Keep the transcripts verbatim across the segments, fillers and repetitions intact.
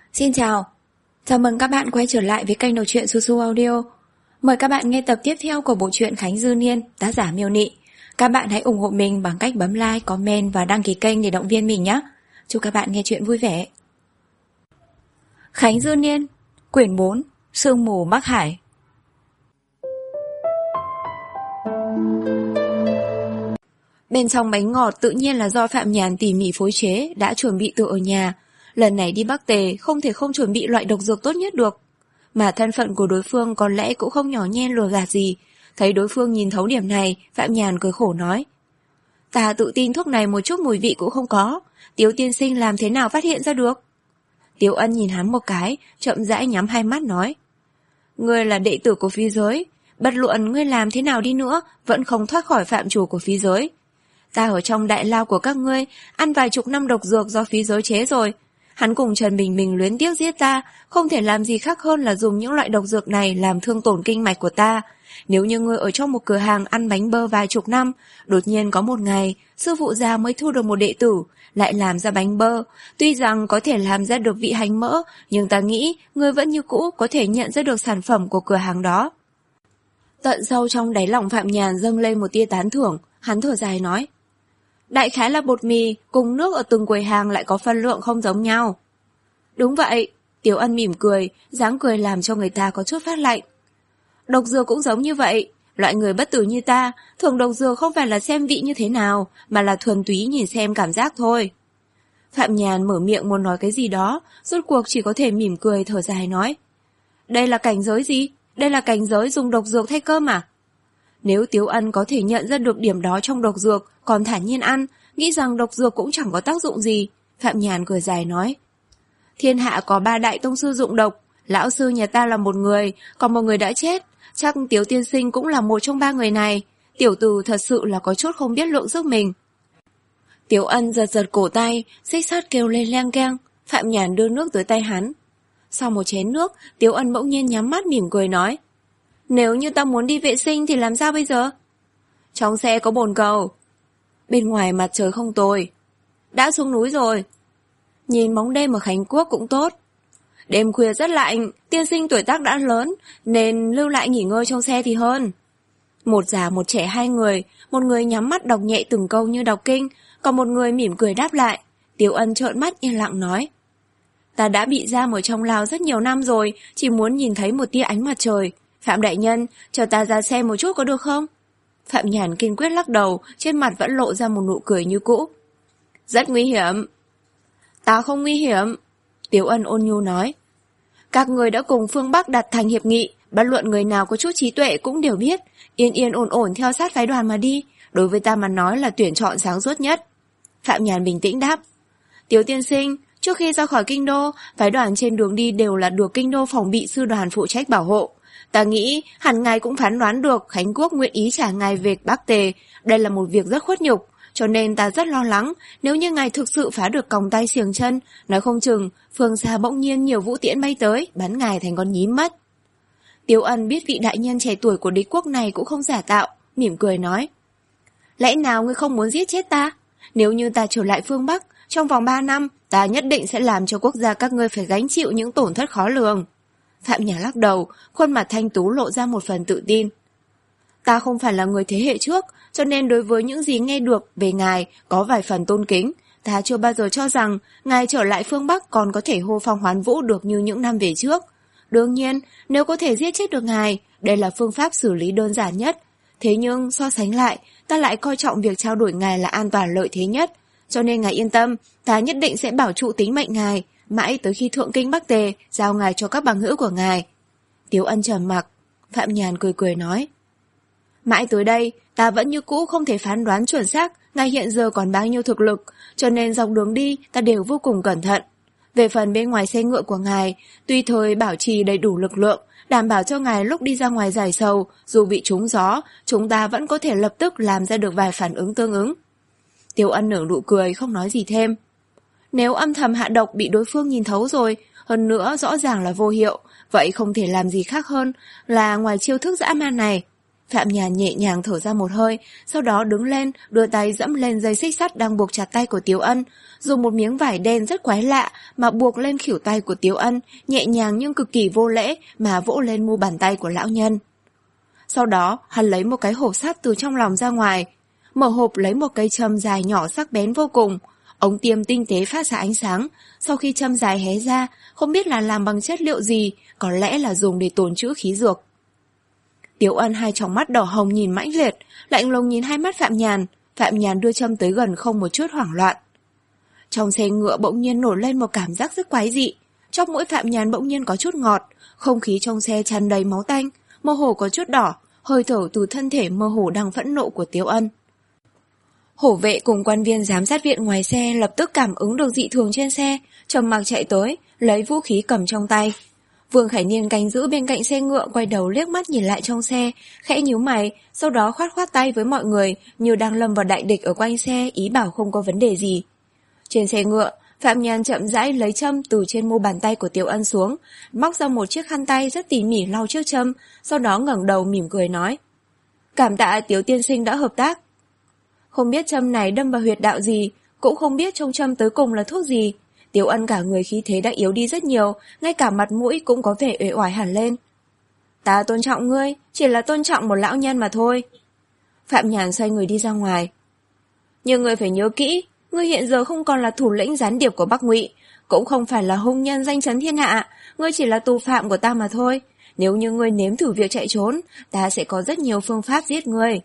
Xin chào, chào mừng các bạn quay trở lại với kênh đọc truyện Su Su Audio. Mời các bạn nghe tập tiếp theo của bộ truyện Khánh Dư Niên, tác giả Miêu Nị. Các bạn hãy ủng hộ mình bằng cách bấm like, comment và đăng ký kênh để động viên mình nhé. Chúc các bạn nghe truyện vui vẻ. Khánh Dư Niên, quyển bốn, Sương mù Bắc Hải. Bên trong bánh ngọt tự nhiên là do Phạm Nhàn tỉ mỉ phối chế, đã chuẩn bị từ ở nhà. Lần này đi Bắc Tề không thể không chuẩn bị loại độc dược tốt nhất được. Mà thân phận của đối phương có lẽ cũng không nhỏ nhen lừa gạt gì. Thấy đối phương nhìn thấu điểm này, Phạm Nhàn cười khổ nói: Ta tự tin thuốc này một chút mùi vị cũng không có, Tiếu tiên sinh làm thế nào phát hiện ra được? Tiếu Ân nhìn hắn một cái, chậm rãi nhắm hai mắt nói: Ngươi là đệ tử của phi giới, bất luận ngươi làm thế nào đi nữa vẫn không thoát khỏi phạm trù của phi giới. Ta ở trong đại lao của các ngươi ăn vài chục năm độc dược do phi giới chế rồi. Hắn cùng Trần Bình Bình luyến tiếc giết ta, không thể làm gì khác hơn là dùng những loại độc dược này làm thương tổn kinh mạch của ta. Nếu như ngươi ở trong một cửa hàng ăn bánh bơ vài chục năm, đột nhiên có một ngày, sư phụ già mới thu được một đệ tử, lại làm ra bánh bơ. Tuy rằng có thể làm ra được vị hành mỡ, nhưng ta nghĩ ngươi vẫn như cũ có thể nhận ra được sản phẩm của cửa hàng đó. Tận sâu trong đáy lòng Phạm Nhàn dâng lên một tia tán thưởng, hắn thở dài nói: Đại khái là bột mì cùng nước ở từng quầy hàng lại có phân lượng không giống nhau. Đúng vậy, Tiếu Ân mỉm cười, dáng cười làm cho người ta có chút phát lạnh. Độc dược cũng giống như vậy, loại người bất tử như ta, thường độc dược không phải là xem vị như thế nào, mà là thuần túy nhìn xem cảm giác thôi. Phạm Nhàn mở miệng muốn nói cái gì đó, rốt cuộc chỉ có thể mỉm cười thở dài nói: Đây là cảnh giới gì? Đây là cảnh giới dùng độc dược thay cơm à? Nếu Tiếu Ân có thể nhận ra được điểm đó trong độc dược, còn thản nhiên ăn, nghĩ rằng độc dược cũng chẳng có tác dụng gì. Phạm Nhàn cười dài nói: Thiên hạ có ba đại tông sư dụng độc, lão sư nhà ta là một người, còn một người đã chết, chắc Tiếu tiên sinh cũng là một trong ba người này. Tiểu tử thật sự là có chút không biết lượng sức mình. Tiếu Ân giật giật cổ tay, xích sắt kêu lên leng keng. Phạm Nhàn đưa nước tới tay hắn. Sau một chén nước, Tiếu Ân bỗng nhiên nhắm mắt mỉm cười nói: Nếu như ta muốn đi vệ sinh thì làm sao bây giờ? Trong xe có bồn cầu. Bên ngoài mặt trời không tồi. Đã xuống núi rồi. Nhìn bóng đêm ở Khánh Quốc cũng tốt. Đêm khuya rất lạnh, tiên sinh tuổi tác đã lớn, nên lưu lại nghỉ ngơi trong xe thì hơn. Một già một trẻ hai người, một người nhắm mắt đọc nhẹ từng câu như đọc kinh, còn một người mỉm cười đáp lại. Tiếu Ân trợn mắt yên lặng nói: Ta đã bị giam ở trong lao rất nhiều năm rồi, chỉ muốn nhìn thấy một tia ánh mặt trời. Phạm đại nhân, cho ta ra xe một chút có được không? Phạm Nhàn kiên quyết lắc đầu, trên mặt vẫn lộ ra một nụ cười như cũ. Rất nguy hiểm. Ta không nguy hiểm, Tiếu Ân ôn nhu nói. Các người đã cùng phương Bắc đặt thành hiệp nghị, bất luận người nào có chút trí tuệ cũng đều biết, yên yên ổn ổn theo sát phái đoàn mà đi, đối với ta mà nói là tuyển chọn sáng suốt nhất. Phạm Nhàn bình tĩnh đáp: Tiếu tiên sinh, trước khi ra khỏi kinh đô, phái đoàn trên đường đi đều là được kinh đô phòng bị sư đoàn phụ trách bảo hộ. Ta nghĩ hẳn ngài cũng phán đoán được Khánh Quốc nguyện ý trả ngài về Bắc Tề, đây là một việc rất khuất nhục, cho nên ta rất lo lắng nếu như ngài thực sự phá được còng tay xiềng chân, nói không chừng phương xa bỗng nhiên nhiều vũ tiễn bay tới, bắn ngài thành con nhím mất. Tiếu Ân biết vị đại nhân trẻ tuổi của đế quốc này cũng không giả tạo, mỉm cười nói: Lẽ nào ngươi không muốn giết chết ta? Nếu như ta trở lại phương Bắc, trong vòng ba năm, ta nhất định sẽ làm cho quốc gia các ngươi phải gánh chịu những tổn thất khó lường. Phạm Nhàn lắc đầu, khuôn mặt thanh tú lộ ra một phần tự tin. Ta không phải là người thế hệ trước, cho nên đối với những gì nghe được về ngài có vài phần tôn kính. Ta chưa bao giờ cho rằng ngài trở lại phương Bắc còn có thể hô phong hoán vũ được như những năm về trước. Đương nhiên, nếu có thể giết chết được ngài, đây là phương pháp xử lý đơn giản nhất. Thế nhưng so sánh lại, ta lại coi trọng việc trao đổi ngài là an toàn lợi thế nhất. Cho nên ngài yên tâm, ta nhất định sẽ bảo trụ tính mệnh ngài, mãi tới khi thượng kinh Bắc Tề giao ngài cho các bằng hữu của ngài. Tiếu Ân trầm mặc. Phạm Nhàn cười cười nói: Mãi tới đây, ta vẫn như cũ không thể phán đoán chuẩn xác ngài hiện giờ còn bao nhiêu thực lực, cho nên dọc đường đi ta đều vô cùng cẩn thận. Về phần bên ngoài xe ngựa của ngài, tùy thời bảo trì đầy đủ lực lượng, đảm bảo cho ngài lúc đi ra ngoài giải sầu, dù bị trúng gió, chúng ta vẫn có thể lập tức làm ra được vài phản ứng tương ứng. Tiếu Ân nở nụ cười không nói gì thêm. Nếu âm thầm hạ độc bị đối phương nhìn thấu rồi, hơn nữa rõ ràng là vô hiệu, vậy không thể làm gì khác hơn là ngoài chiêu thức dã man này. Phạm Nhàn nhẹ nhàng thở ra một hơi, sau đó đứng lên, đưa tay dẫm lên dây xích sắt đang buộc chặt tay của Tiếu Ân, dùng một miếng vải đen rất quái lạ mà buộc lên khuỷu tay của Tiếu Ân, nhẹ nhàng nhưng cực kỳ vô lễ mà vỗ lên mu bàn tay của lão nhân. Sau đó, hắn lấy một cái hộp sắt từ trong lòng ra ngoài, mở hộp lấy một cây châm dài nhỏ sắc bén vô cùng, ống tiêm tinh tế phát ra ánh sáng, sau khi châm dài hé ra, không biết là làm bằng chất liệu gì, có lẽ là dùng để tồn trữ khí dược. Tiếu Ân hai tròng mắt đỏ hồng nhìn mãnh liệt, lạnh lùng nhìn hai mắt Phạm Nhàn, Phạm Nhàn đưa châm tới gần không một chút hoảng loạn. Trong xe ngựa bỗng nhiên nổi lên một cảm giác rất quái dị, chóp mũi Phạm Nhàn bỗng nhiên có chút ngọt, không khí trong xe tràn đầy máu tanh, mơ hồ có chút đỏ, hơi thở từ thân thể mơ hồ đang phẫn nộ của Tiếu Ân. Hổ vệ cùng quan viên giám sát viện ngoài xe lập tức cảm ứng được dị thường trên xe, trầm mặc chạy tới, lấy vũ khí cầm trong tay. Vương Khải Niên canh giữ bên cạnh xe ngựa quay đầu liếc mắt nhìn lại trong xe, khẽ nhíu mày, sau đó khoát khoát tay với mọi người như đang lâm vào đại địch ở quanh xe, ý bảo không có vấn đề gì. Trên xe ngựa, Phạm Nhàn chậm rãi lấy châm từ trên mu bàn tay của Tiếu Ân xuống, móc ra một chiếc khăn tay rất tỉ mỉ lau chiếc châm, sau đó ngẩng đầu mỉm cười nói: "Cảm tạ Tiếu tiên sinh đã hợp tác." Không biết châm này đâm vào huyệt đạo gì, cũng không biết trong châm tới cùng là thuốc gì, Tiếu Ân cả người khí thế đã yếu đi rất nhiều, ngay cả mặt mũi cũng có vẻ uể oải hẳn lên. "Ta tôn trọng ngươi, chỉ là tôn trọng một lão nhân mà thôi." Phạm Nhàn xoay người đi ra ngoài. "Nhưng ngươi phải nhớ kỹ, ngươi hiện giờ không còn là thủ lĩnh gián điệp của Bắc Ngụy, cũng không phải là hung nhân danh chấn thiên hạ, ngươi chỉ là tù phạm của ta mà thôi. Nếu như ngươi nếm thử việc chạy trốn, ta sẽ có rất nhiều phương pháp giết ngươi."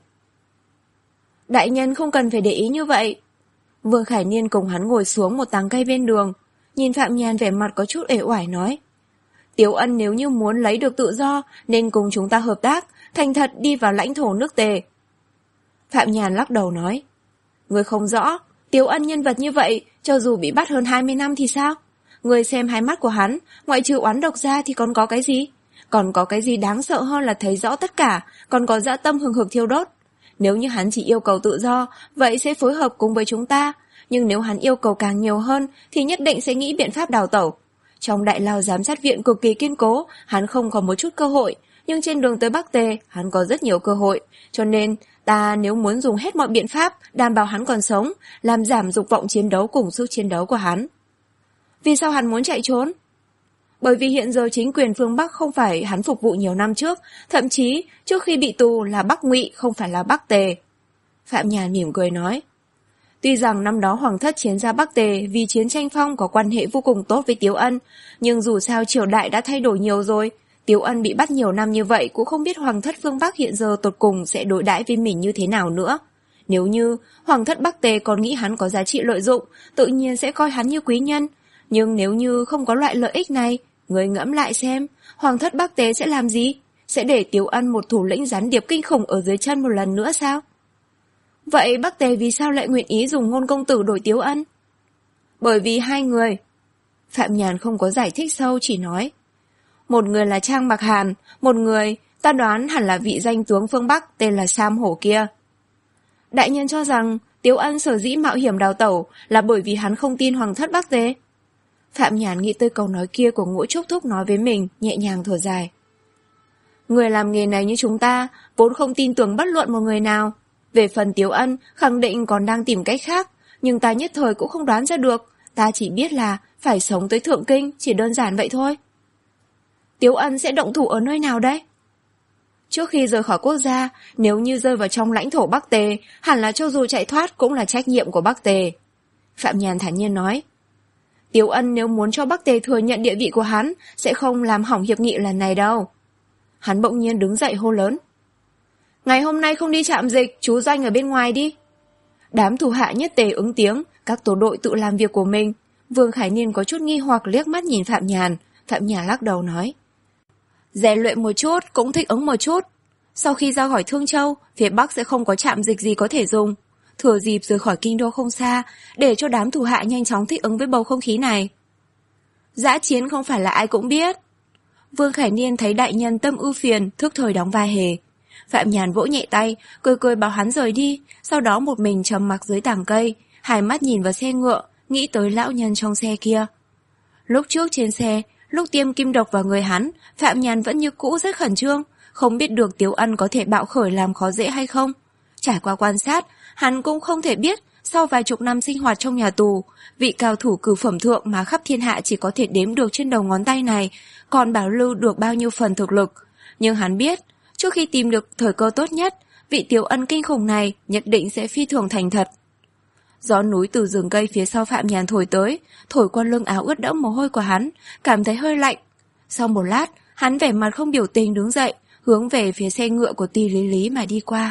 "Đại nhân không cần phải để ý như vậy." Vương Khải Niên cùng hắn ngồi xuống một tàng cây bên đường, nhìn Phạm Nhàn vẻ mặt có chút uể oải nói: "Tiếu Ân nếu như muốn lấy được tự do nên cùng chúng ta hợp tác, thành thật đi vào lãnh thổ nước Tề." Phạm Nhàn lắc đầu nói: "Ngươi không rõ, Tiếu Ân nhân vật như vậy, cho dù bị bắt hơn hai mươi năm thì sao? Ngươi xem hai mắt của hắn, ngoại trừ oán độc ra thì còn có cái gì? Còn có cái gì đáng sợ hơn là thấy rõ tất cả, còn có dã tâm hừng hực thiêu đốt. Nếu như hắn chỉ yêu cầu tự do, vậy sẽ phối hợp cùng với chúng ta. Nhưng nếu hắn yêu cầu càng nhiều hơn, thì nhất định sẽ nghĩ biện pháp đào tẩu. Trong đại lao giám sát viện cực kỳ kiên cố, hắn không có một chút cơ hội. Nhưng trên đường tới Bắc Tề, hắn có rất nhiều cơ hội. Cho nên, ta nếu muốn dùng hết mọi biện pháp, đảm bảo hắn còn sống, làm giảm dục vọng chiến đấu cùng sức chiến đấu của hắn." "Vì sao hắn muốn chạy trốn?" "Bởi vì hiện giờ chính quyền phương Bắc không phải hắn phục vụ nhiều năm trước, thậm chí trước khi bị tù là Bắc Ngụy, không phải là Bắc Tề." Phạm Nhàn mỉm cười nói: "Tuy rằng năm đó Hoàng thất chiến ra Bắc Tề vì chiến tranh phong có quan hệ vô cùng tốt với Tiếu Ân, nhưng dù sao triều đại đã thay đổi nhiều rồi. Tiếu Ân bị bắt nhiều năm như vậy cũng không biết Hoàng thất phương Bắc hiện giờ tột cùng sẽ đối đãi với mình như thế nào nữa. Nếu như Hoàng thất Bắc Tề còn nghĩ hắn có giá trị lợi dụng, tự nhiên sẽ coi hắn như quý nhân. Nhưng nếu như không có loại lợi ích này, người ngẫm lại xem, Hoàng thất Bắc Tề sẽ làm gì? Sẽ để Tiếu Ân một thủ lĩnh gián điệp kinh khủng ở dưới chân một lần nữa sao? Vậy Bắc Tề vì sao lại nguyện ý dùng Ngôn công tử đổi Tiếu Ân?" "Bởi vì hai người." Phạm Nhàn không có giải thích sâu, chỉ nói: "Một người là Trang Bạc Hàn, một người, ta đoán hẳn là vị danh tướng phương Bắc tên là Sam Hổ kia." "Đại nhân cho rằng Tiếu Ân sở dĩ mạo hiểm đào tẩu là bởi vì hắn không tin Hoàng thất Bắc Tề?" Phạm Nhàn nghĩ tới câu nói kia của Ngũ Trúc Thúc nói với mình, nhẹ nhàng thở dài. "Người làm nghề này như chúng ta vốn không tin tưởng bất luận một người nào. Về phần Tiếu Ân khẳng định còn đang tìm cách khác, nhưng ta nhất thời cũng không đoán ra được. Ta chỉ biết là phải sống tới Thượng Kinh, chỉ đơn giản vậy thôi." "Tiếu Ân sẽ động thủ ở nơi nào đấy?" "Trước khi rời khỏi quốc gia, nếu như rơi vào trong lãnh thổ Bắc Tề, hẳn là cho dù chạy thoát cũng là trách nhiệm của Bắc Tề." Phạm Nhàn thản nhiên nói: "Tiếu Ân nếu muốn cho Bắc Tề thừa nhận địa vị của hắn, sẽ không làm hỏng hiệp nghị lần này đâu." Hắn bỗng nhiên đứng dậy hô lớn: "Ngày hôm nay không đi trạm dịch, trú doanh ở bên ngoài đi." Đám thủ hạ nhất tề ứng tiếng, các tổ đội tự làm việc của mình. Vương Khải Niên có chút nghi hoặc liếc mắt nhìn Phạm Nhàn. Phạm Nhàn lắc đầu nói: "Rèn luyện một chút, cũng thích ứng một chút. Sau khi ra khỏi Thương Châu, phía Bắc sẽ không có trạm dịch gì có thể dùng. Thừa dịp rời khỏi kinh đô không xa, để cho đám thủ hạ nhanh chóng thích ứng với bầu không khí này." "Dã chiến không phải là ai cũng biết." Vương Khải Niên thấy đại nhân tâm ưu phiền, thức thời đóng vai hề. Phạm Nhàn vỗ nhẹ tay, cười cười bảo hắn rời đi, sau đó một mình trầm mặc dưới tàng cây, hai mắt nhìn vào xe ngựa, nghĩ tới lão nhân trong xe kia. Lúc trước trên xe, lúc tiêm kim độc vào người hắn, Phạm Nhàn vẫn như cũ rất khẩn trương, không biết được Tiếu Ân có thể bạo khởi làm khó dễ hay không. Trải qua quan sát, hắn cũng không thể biết sau vài chục năm sinh hoạt trong nhà tù, vị cao thủ cửu phẩm thượng mà khắp thiên hạ chỉ có thể đếm được trên đầu ngón tay này còn bảo lưu được bao nhiêu phần thực lực. Nhưng hắn biết, trước khi tìm được thời cơ tốt nhất, vị Tiếu Ân kinh khủng này nhất định sẽ phi thường thành thật. Gió núi từ rừng cây phía sau Phạm Nhàn thổi tới, thổi qua lưng áo ướt đẫm mồ hôi của hắn, cảm thấy hơi lạnh. Sau một lát, hắn vẻ mặt không biểu tình đứng dậy, hướng về phía xe ngựa của Ti Lý Lý mà đi qua.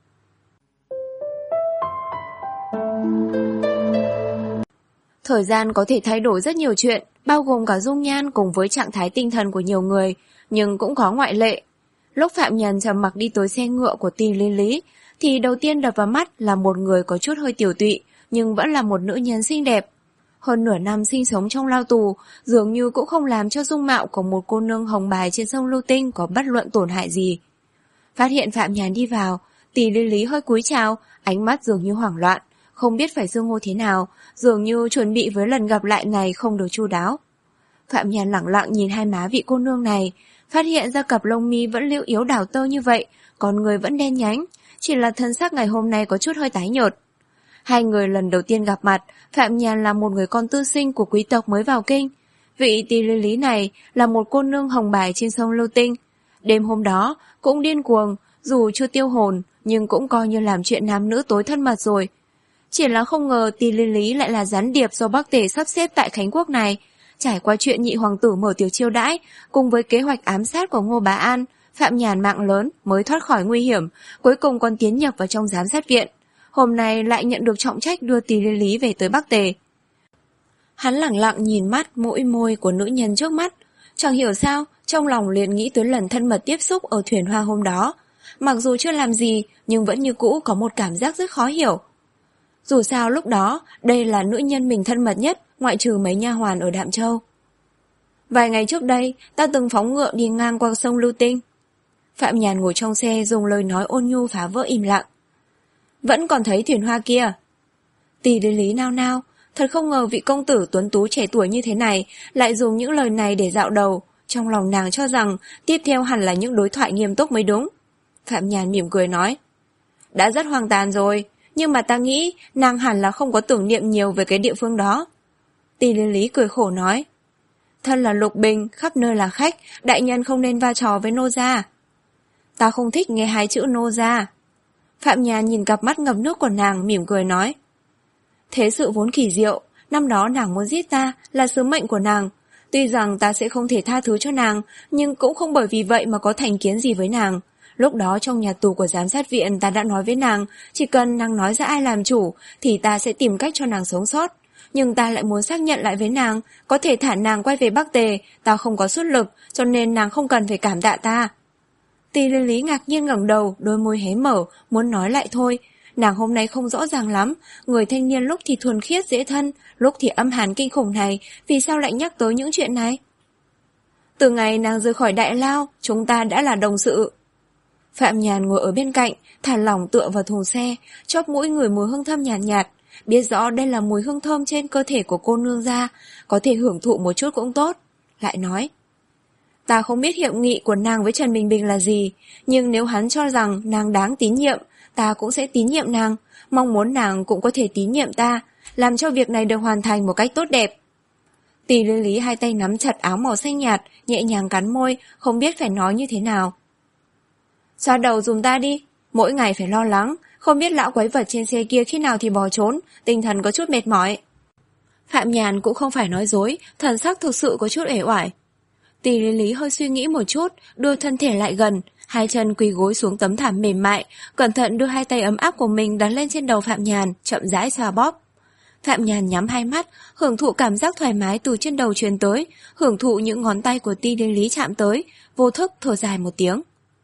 Thời gian có thể thay đổi rất nhiều chuyện, bao gồm cả dung nhan cùng với trạng thái tinh thần của nhiều người, nhưng cũng có ngoại lệ. Lúc Phạm Nhàn trầm mặc đi tới xe ngựa của Ti Lý Lý, thì đầu tiên đập vào mắt là một người có chút hơi tiểu tụy, nhưng vẫn là một nữ nhân xinh đẹp. Hơn nửa năm sinh sống trong lao tù, dường như cũng không làm cho dung mạo của một cô nương hồng bài trên sông Lưu Tinh có bất luận tổn hại gì. Phát hiện Phạm Nhàn đi vào, Tỷ Lý Lý hơi cúi chào, ánh mắt dường như hoảng loạn, không biết phải xưng hô thế nào, dường như chuẩn bị với lần gặp lại này không được chu đáo. Phạm Nhàn lẳng lặng nhìn hai má vị cô nương này, phát hiện ra cặp lông mi vẫn liễu yếu đảo tơ như vậy, còn người vẫn đen nhánh, chỉ là thân sắc ngày hôm nay có chút hơi tái nhợt. Hai người lần đầu tiên gặp mặt, Phạm Nhàn là một người con tư sinh của quý tộc mới vào kinh. Vị Tỷ Lý Lý này là một cô nương hồng bài trên sông Lưu Tinh. Đêm hôm đó cũng điên cuồng, dù chưa tiêu hồn, nhưng cũng coi như làm chuyện nam nữ tối thân mật rồi. Chỉ là không ngờ Tỷ Lý Lý lại là gián điệp do Bắc Tề sắp xếp tại Khánh Quốc này. Trải qua chuyện nhị hoàng tử mở tiệc chiêu đãi, cùng với kế hoạch ám sát của Ngô Bá An, Phạm Nhàn mạng lớn mới thoát khỏi nguy hiểm, cuối cùng còn tiến nhập vào trong giám sát viện. Hôm nay lại nhận được trọng trách đưa Tỷ Lý Lý về tới Bắc Tề. Hắn lẳng lặng nhìn mắt mũi môi của nữ nhân trước mắt, chẳng hiểu sao trong lòng liền nghĩ tới lần thân mật tiếp xúc ở thuyền hoa hôm đó. Mặc dù chưa làm gì nhưng vẫn như cũ có một cảm giác rất khó hiểu. Dù sao lúc đó đây là nữ nhân mình thân mật nhất, ngoại trừ mấy nha hoàn ở Đạm Châu. Vài ngày trước đây ta từng phóng ngựa đi ngang qua sông Lưu Tinh. Phạm Nhàn ngồi trong xe dùng lời nói ôn nhu phá vỡ im lặng. Vẫn còn thấy thuyền hoa kia. Tỷ Lý Lý nao nao, thật không ngờ vị công tử tuấn tú trẻ tuổi như thế này lại dùng những lời này để dạo đầu. Trong lòng nàng cho rằng tiếp theo hẳn là những đối thoại nghiêm túc mới đúng. Phạm Nhàn mỉm cười nói, đã rất hoang tàn rồi, nhưng mà ta nghĩ nàng hẳn là không có tưởng niệm nhiều về cái địa phương đó. Tỷ Lý Lý cười khổ nói, thân là lục bình, khắp nơi là khách, đại nhân không nên va trò với nô gia. Ta không thích nghe hai chữ nô gia. Phạm Nhàn nhìn cặp mắt ngập nước của nàng mỉm cười nói, thế sự vốn kỳ diệu, năm đó nàng muốn giết ta là sứ mệnh của nàng. Tuy rằng ta sẽ không thể tha thứ cho nàng, nhưng cũng không bởi vì vậy mà có thành kiến gì với nàng. Lúc đó trong nhà tù của giám sát viện ta đã nói với nàng, chỉ cần nàng nói ra ai làm chủ thì ta sẽ tìm cách cho nàng sống sót. Nhưng ta lại muốn xác nhận lại với nàng, có thể thả nàng quay về Bắc Tề, ta không có xuất lực, cho nên nàng không cần phải cảm tạ ta. Tỷ Lý Lý ngạc nhiên ngẩng đầu, đôi môi hé mở, muốn nói lại thôi. Nàng hôm nay không rõ ràng lắm, người thanh niên lúc thì thuần khiết dễ thân, lúc thì âm hàn kinh khủng này, vì sao lại nhắc tới những chuyện này? Từ ngày nàng rời khỏi Đại Lao, chúng ta đã là đồng sự. Phạm Nhàn ngồi ở bên cạnh, thả lỏng tựa vào thùng xe, chóp mũi ngửi mùi hương thơm nhạt nhạt, biết rõ đây là mùi hương thơm trên cơ thể của cô nương gia, có thể hưởng thụ một chút cũng tốt. Lại nói, ta không biết hiệp nghị của nàng với Trần Bình Bình là gì, nhưng nếu hắn cho rằng nàng đáng tín nhiệm, ta cũng sẽ tín nhiệm nàng, mong muốn nàng cũng có thể tín nhiệm ta, làm cho việc này được hoàn thành một cách tốt đẹp. Tỷ Lý Lý hai tay nắm chặt áo màu xanh nhạt, nhẹ nhàng cắn môi, không biết phải nói như thế nào. Xoa đầu dùm ta đi, mỗi ngày phải lo lắng, không biết lão quái vật trên xe kia khi nào thì bỏ trốn, tinh thần có chút mệt mỏi. Phạm Nhàn cũng không phải nói dối, thần sắc thực sự có chút uể oải. Tỷ Lý Lý hơi suy nghĩ một chút, đưa thân thể lại gần, hai chân quỳ gối xuống tấm thảm mềm mại, cẩn thận đưa hai tay ấm áp của mình đặt lên trên đầu Phạm Nhàn, chậm rãi xoa bóp. Phạm Nhàn nhắm hai mắt, hưởng thụ cảm giác thoải mái từ trên đầu truyền tới, hưởng thụ những ngón tay của Tỷ Lý Lý chạm tới, vô thức thở dài một tiếng.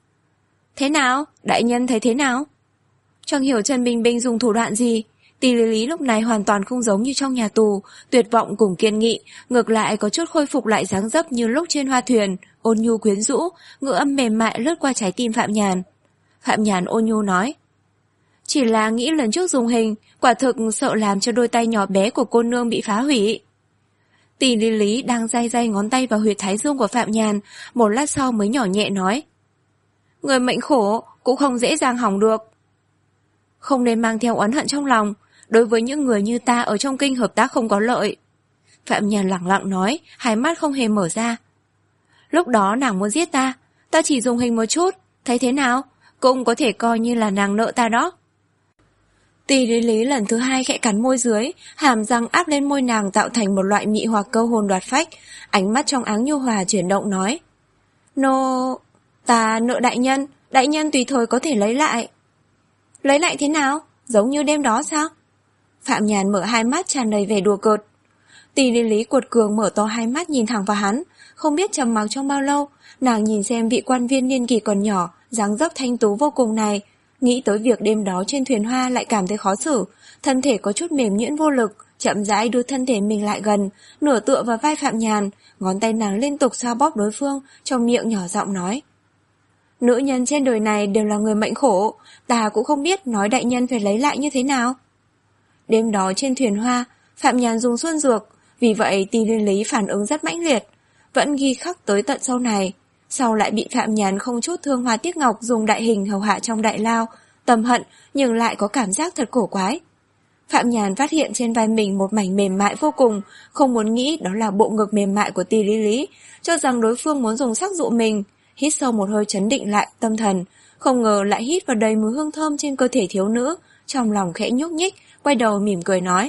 Thế nào? Đại nhân thấy thế nào? Chẳng hiểu Trần Bình Bình dùng thủ đoạn gì, Tỷ Lý Lý lúc này hoàn toàn không giống như trong nhà tù, tuyệt vọng cùng kiên nghị, ngược lại có chút khôi phục lại dáng dấp như lúc trên hoa thuyền, ôn nhu quyến rũ, ngữ âm mềm mại lướt qua trái tim Phạm Nhàn. Phạm Nhàn ôn nhu nói, chỉ là nghĩ lần trước dùng hình, quả thực sợ làm cho đôi tay nhỏ bé của cô nương bị phá hủy. Tỷ Lý Lý đang day day ngón tay vào huyệt thái dương của Phạm Nhàn, một lát sau mới nhỏ nhẹ nói, Người mệnh khổ cũng không dễ dàng hỏng được. Không nên mang theo oán hận trong lòng, đối với những người như ta ở trong kinh hợp tác không có lợi. Phạm Nhàn lẳng lặng nói, hai mắt không hề mở ra. Lúc đó nàng muốn giết ta, ta chỉ dùng hình một chút, thấy thế nào? Cũng có thể coi như là nàng nợ ta đó. Tỷ lý lý lần thứ hai khẽ cắn môi dưới, hàm răng áp lên môi nàng tạo thành một loại mị hoặc câu hồn đoạt phách, ánh mắt trong áng nhu hòa chuyển động nói. Nô... ta nợ đại nhân, đại nhân tùy thời có thể lấy lại. Lấy lại thế nào? Giống như đêm đó sao? Phạm Nhàn mở hai mắt tràn đầy vẻ đùa cợt. Tỷ lý lý cuột cường mở to hai mắt nhìn thẳng vào hắn, không biết trầm mặc trong bao lâu, nàng nhìn xem vị quan viên niên kỷ còn nhỏ, dáng dấp thanh tú vô cùng này, nghĩ tới việc đêm đó trên thuyền hoa lại cảm thấy khó xử, thân thể có chút mềm nhũn vô lực, chậm rãi đưa thân thể mình lại gần, nửa tựa vào vai Phạm Nhàn, ngón tay nàng liên tục xoa bóp đối phương, trong miệng nhỏ giọng nói. Nữ nhân trên đời này đều là người mệnh khổ, ta cũng không biết nói đại nhân phải lấy lại như thế nào. Đêm đó trên thuyền hoa, Phạm Nhàn dùng xuân dược, vì vậy Tỷ Liên Lý phản ứng rất mãnh liệt, vẫn ghi khắc tới tận sau này. Sau lại bị Phạm Nhàn không chút thương hoa tiếc ngọc dùng đại hình hầu hạ trong đại lao, tâm hận nhưng lại có cảm giác thật cổ quái. Phạm Nhàn phát hiện trên vai mình một mảnh mềm mại vô cùng, không muốn nghĩ đó là bộ ngực mềm mại của Tỷ Lý Lý, cho rằng đối phương muốn dùng sắc dụ mình. Hít sâu một hơi trấn định lại tâm thần, không ngờ lại hít vào đầy mùi hương thơm trên cơ thể thiếu nữ, trong lòng khẽ nhúc nhích, quay đầu mỉm cười nói.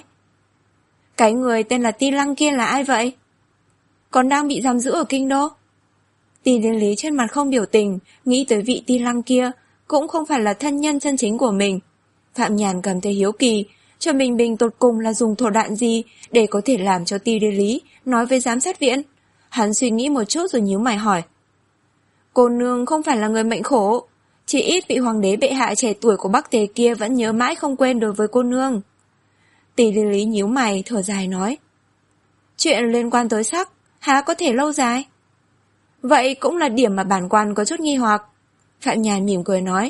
Cái người tên là Ti Lăng kia là ai vậy? Còn đang bị giam giữ ở kinh đô. Tỷ Liên Lý trên mặt không biểu tình, nghĩ tới vị Ti Lăng kia, cũng không phải là thân nhân chân chính của mình. Phạm Nhàn cảm thấy hiếu kỳ, cho mình bình tột cùng là dùng thủ đoạn gì để có thể làm cho Tỷ Liên Lý nói với giám sát viện. Hắn suy nghĩ một chút rồi nhíu mày hỏi. Cô nương không phải là người mệnh khổ, chỉ ít vị hoàng đế bệ hạ trẻ tuổi của Bắc Tề kia vẫn nhớ mãi không quên đối với cô nương. Tỷ Liên Lý nhíu mày thở dài nói. Chuyện liên quan tới sắc, há có thể lâu dài? Vậy cũng là điểm mà bản quan có chút nghi hoặc. Phạm Nhàn mỉm cười nói.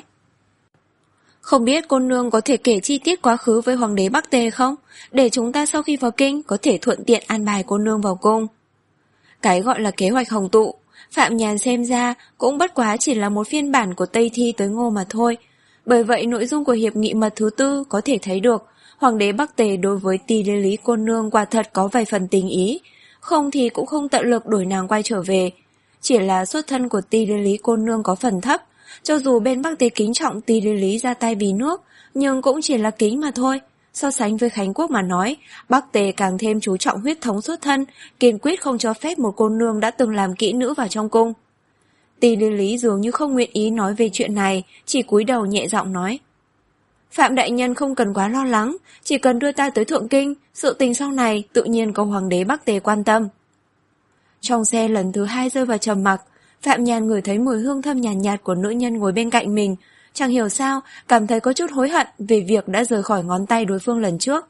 Không biết cô nương có thể kể chi tiết quá khứ với hoàng đế Bắc Tề không? Để chúng ta sau khi vào kinh có thể thuận tiện an bài cô nương vào cung. Cái gọi là kế hoạch hồng tụ, Phạm Nhàn xem ra cũng bất quá chỉ là một phiên bản của Tây Thi tới Ngô mà thôi. Bởi vậy nội dung của hiệp nghị mật thứ tư có thể thấy được hoàng đế Bắc Tề đối với Tỷ Liên Lý cô nương quả thật có vài phần tình ý, không thì cũng không tận lực đuổi nàng quay trở về. Chỉ là xuất thân của Tỷ Liên Lý cô nương có phần thấp, cho dù bên Bắc Tề kính trọng Tỷ Liên Lý ra tay vì nước, nhưng cũng chỉ là kính mà thôi. So sánh với Khánh Quốc mà nói, Bắc Tề càng thêm chú trọng huyết thống xuất thân, kiên quyết không cho phép một cô nương đã từng làm kỹ nữ vào trong cung. Tỷ Liên Lý dường như không nguyện ý nói về chuyện này, chỉ cúi đầu nhẹ giọng nói. Phạm đại nhân không cần quá lo lắng, chỉ cần đưa ta tới Thượng Kinh, sự tình sau này tự nhiên có hoàng đế Bắc Tề quan tâm. Trong xe lần thứ hai rơi vào trầm mặc, Phạm Nhàn ngửi thấy mùi hương thơm nhàn nhạt, nhạt của nữ nhân ngồi bên cạnh mình, chẳng hiểu sao cảm thấy có chút hối hận về việc đã rời khỏi ngón tay đối phương lần trước.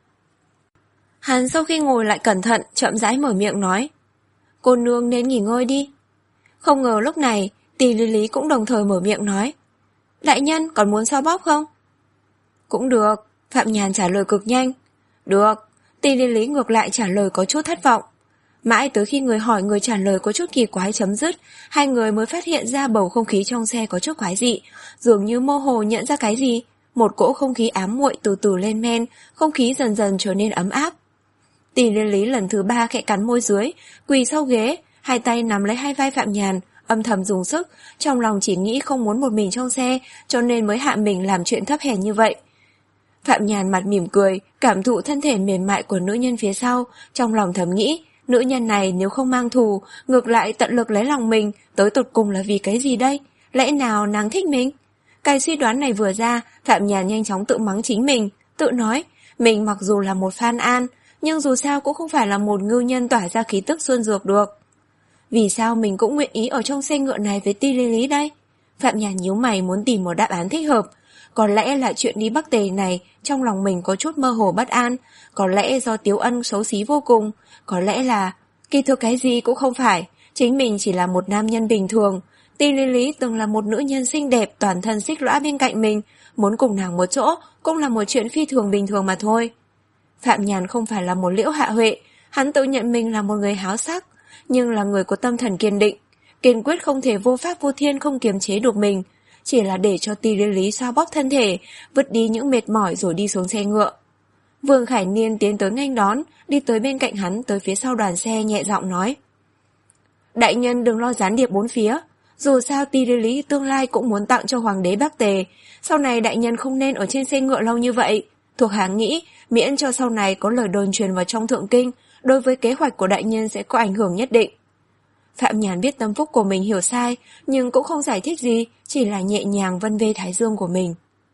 Hắn sau khi ngồi lại cẩn thận, chậm rãi mở miệng nói. Cô nương nên nghỉ ngơi đi. Không ngờ lúc này, Tỷ Liên Lý cũng đồng thời mở miệng nói. Đại nhân còn muốn xoa bóp không? Cũng được, Phạm Nhàn trả lời cực nhanh. Được, Tỷ Liên Lý ngược lại trả lời có chút thất vọng. Mãi tới khi người hỏi người trả lời có chút kỳ quái chấm dứt, hai người mới phát hiện ra bầu không khí trong xe có chút quái dị, dường như mơ hồ nhận ra cái gì. Một cỗ không khí ám muội từ từ lên men, không khí dần dần trở nên ấm áp. Tỷ Liên Lý lần thứ ba khẽ cắn môi dưới, quỳ sau ghế, hai tay nắm lấy hai vai Phạm Nhàn, âm thầm dùng sức, trong lòng chỉ nghĩ không muốn một mình trong xe, cho nên mới hạ mình làm chuyện thấp hèn như vậy. Phạm Nhàn mặt mỉm cười, cảm thụ thân thể mềm mại của nữ nhân phía sau, trong lòng thầm nghĩ, nữ nhân này nếu không mang thù, ngược lại tận lực lấy lòng mình, tới tột cùng là vì cái gì đây? Lẽ nào nàng thích mình? Cái suy đoán này vừa ra, Phạm Nhàn nhanh chóng tự mắng chính mình, tự nói, mình mặc dù là một Phan An, nhưng dù sao cũng không phải là một ngưu nhân tỏa ra khí tức xuân dược được. Vì sao mình cũng nguyện ý ở trong xe ngựa này với Tỷ Liên Lý đây? Phạm Nhàn nhíu mày muốn tìm một đáp án thích hợp. Có lẽ là chuyện đi Bắc Tề này, trong lòng mình có chút mơ hồ bất an, có lẽ do Tiếu Ân xấu xí vô cùng, có lẽ là... Kỳ thực cái gì cũng không phải, chính mình chỉ là một nam nhân bình thường. Tỷ Liên Lý từng là một nữ nhân xinh đẹp, toàn thân xích lõa bên cạnh mình, muốn cùng nàng một chỗ cũng là một chuyện phi thường bình thường mà thôi. Phạm Nhàn không phải là một Liễu Hạ Huệ, hắn tự nhận mình là một người háo sắc, nhưng là người có tâm thần kiên định. kiên quyết không thể vô pháp vô thiên không kiềm chế được mình, chỉ là để cho Ti Liên Lý xoa bóp thân thể, vứt đi những mệt mỏi rồi đi xuống xe ngựa. Vương Khải Niên tiến tới nghênh đón, đi tới bên cạnh hắn tới phía sau đoàn xe nhẹ giọng nói. Đại nhân đừng lo gián điệp bốn phía, dù sao Ti Liên Lý tương lai cũng muốn tặng cho hoàng đế Bắc Tề, sau này đại nhân không nên ở trên xe ngựa lâu như vậy. Thuộc hạ nghĩ, miễn cho sau này có lời đồn truyền vào trong thượng kinh, đối với kế hoạch của đại nhân sẽ có ảnh hưởng nhất định. Phạm Nhàn biết tâm phúc của mình hiểu sai, nhưng cũng không giải thích gì, chỉ là nhẹ nhàng vân vê thái dương của mình.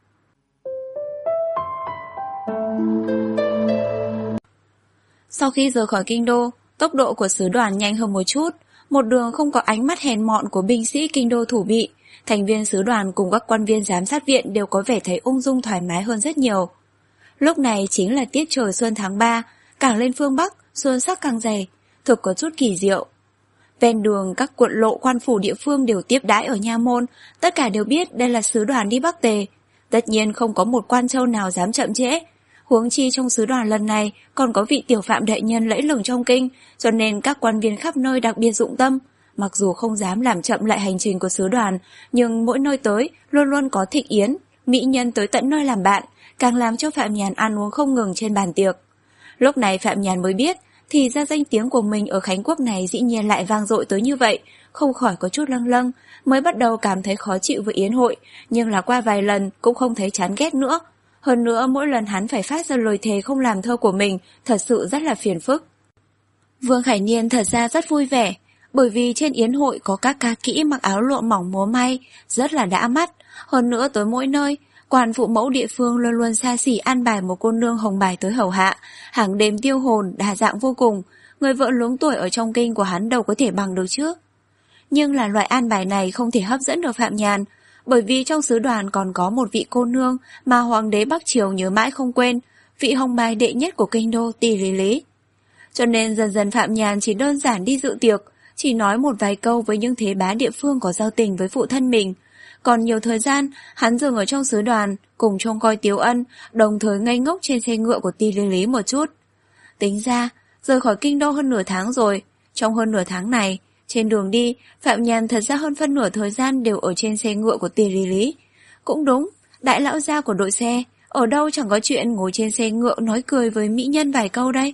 Sau khi rời khỏi kinh đô, tốc độ của sứ đoàn nhanh hơn một chút, một đường không có ánh mắt hèn mọn của binh sĩ kinh đô thủ bị, thành viên sứ đoàn cùng các quan viên giám sát viện đều có vẻ thấy ung dung thoải mái hơn rất nhiều. Lúc này chính là tiết trời xuân tháng ba, càng lên phương Bắc, xuân sắc càng dày, thực có chút kỳ diệu. Ven đường các quận lộ quan phủ địa phương đều tiếp đãi ở nha môn, tất cả đều biết đây là sứ đoàn đi Bắc Tề. Tất nhiên không có một quan châu nào dám chậm trễ. Huống chi trong sứ đoàn lần này còn có vị tiểu phạm đại nhân lẫy lừng trong kinh, cho nên các quan viên khắp nơi đặc biệt dụng tâm. Mặc dù không dám làm chậm lại hành trình của sứ đoàn, nhưng mỗi nơi tới luôn luôn có thịnh yến, mỹ nhân tới tận nơi làm bạn, càng làm cho Phạm Nhàn ăn uống không ngừng trên bàn tiệc. Lúc này Phạm Nhàn mới biết, thì ra danh tiếng của mình ở Khánh Quốc này dĩ nhiên lại vang dội tới như vậy, không khỏi có chút lâng lâng, mới bắt đầu cảm thấy khó chịu với yến hội, nhưng là qua vài lần cũng không thấy chán ghét nữa. Hơn nữa mỗi lần hắn phải phát ra lời thề không làm thơ của mình, thật sự rất là phiền phức. Vương Khải Niên thật ra rất vui vẻ, bởi vì trên yến hội có các ca kỹ mặc áo lụa mỏng múa may, rất là đã mắt. Hơn nữa tới mỗi nơi, quan phụ mẫu địa phương luôn luôn xa xỉ an bài một cô nương hồng bài tới hầu hạ, hàng đêm tiêu hồn, đa dạng vô cùng. Người vợ lớn tuổi ở trong kinh của hắn đâu có thể bằng được chứ. Nhưng là loại an bài này không thể hấp dẫn được Phạm Nhàn, bởi vì trong sứ đoàn còn có một vị cô nương mà hoàng đế Bắc Triều nhớ mãi không quên, vị hồng bài đệ nhất của kinh đô Ti Lý Lý. Cho nên dần dần Phạm Nhàn chỉ đơn giản đi dự tiệc, chỉ nói một vài câu với những thế bá địa phương có giao tình với phụ thân mình. Còn nhiều thời gian, hắn dừng ở trong sứ đoàn, cùng trông coi Tiếu Ân, đồng thời ngây ngốc trên xe ngựa của Ti Lý Lý một chút. Tính ra, rời khỏi kinh đô hơn nửa tháng rồi. Trong hơn nửa tháng này, trên đường đi, Phạm Nhàn thật ra hơn phân nửa thời gian đều ở trên xe ngựa của Ti Lý Lý. Cũng đúng, đại lão gia của đội xe, ở đâu chẳng có chuyện ngồi trên xe ngựa nói cười với mỹ nhân vài câu đây.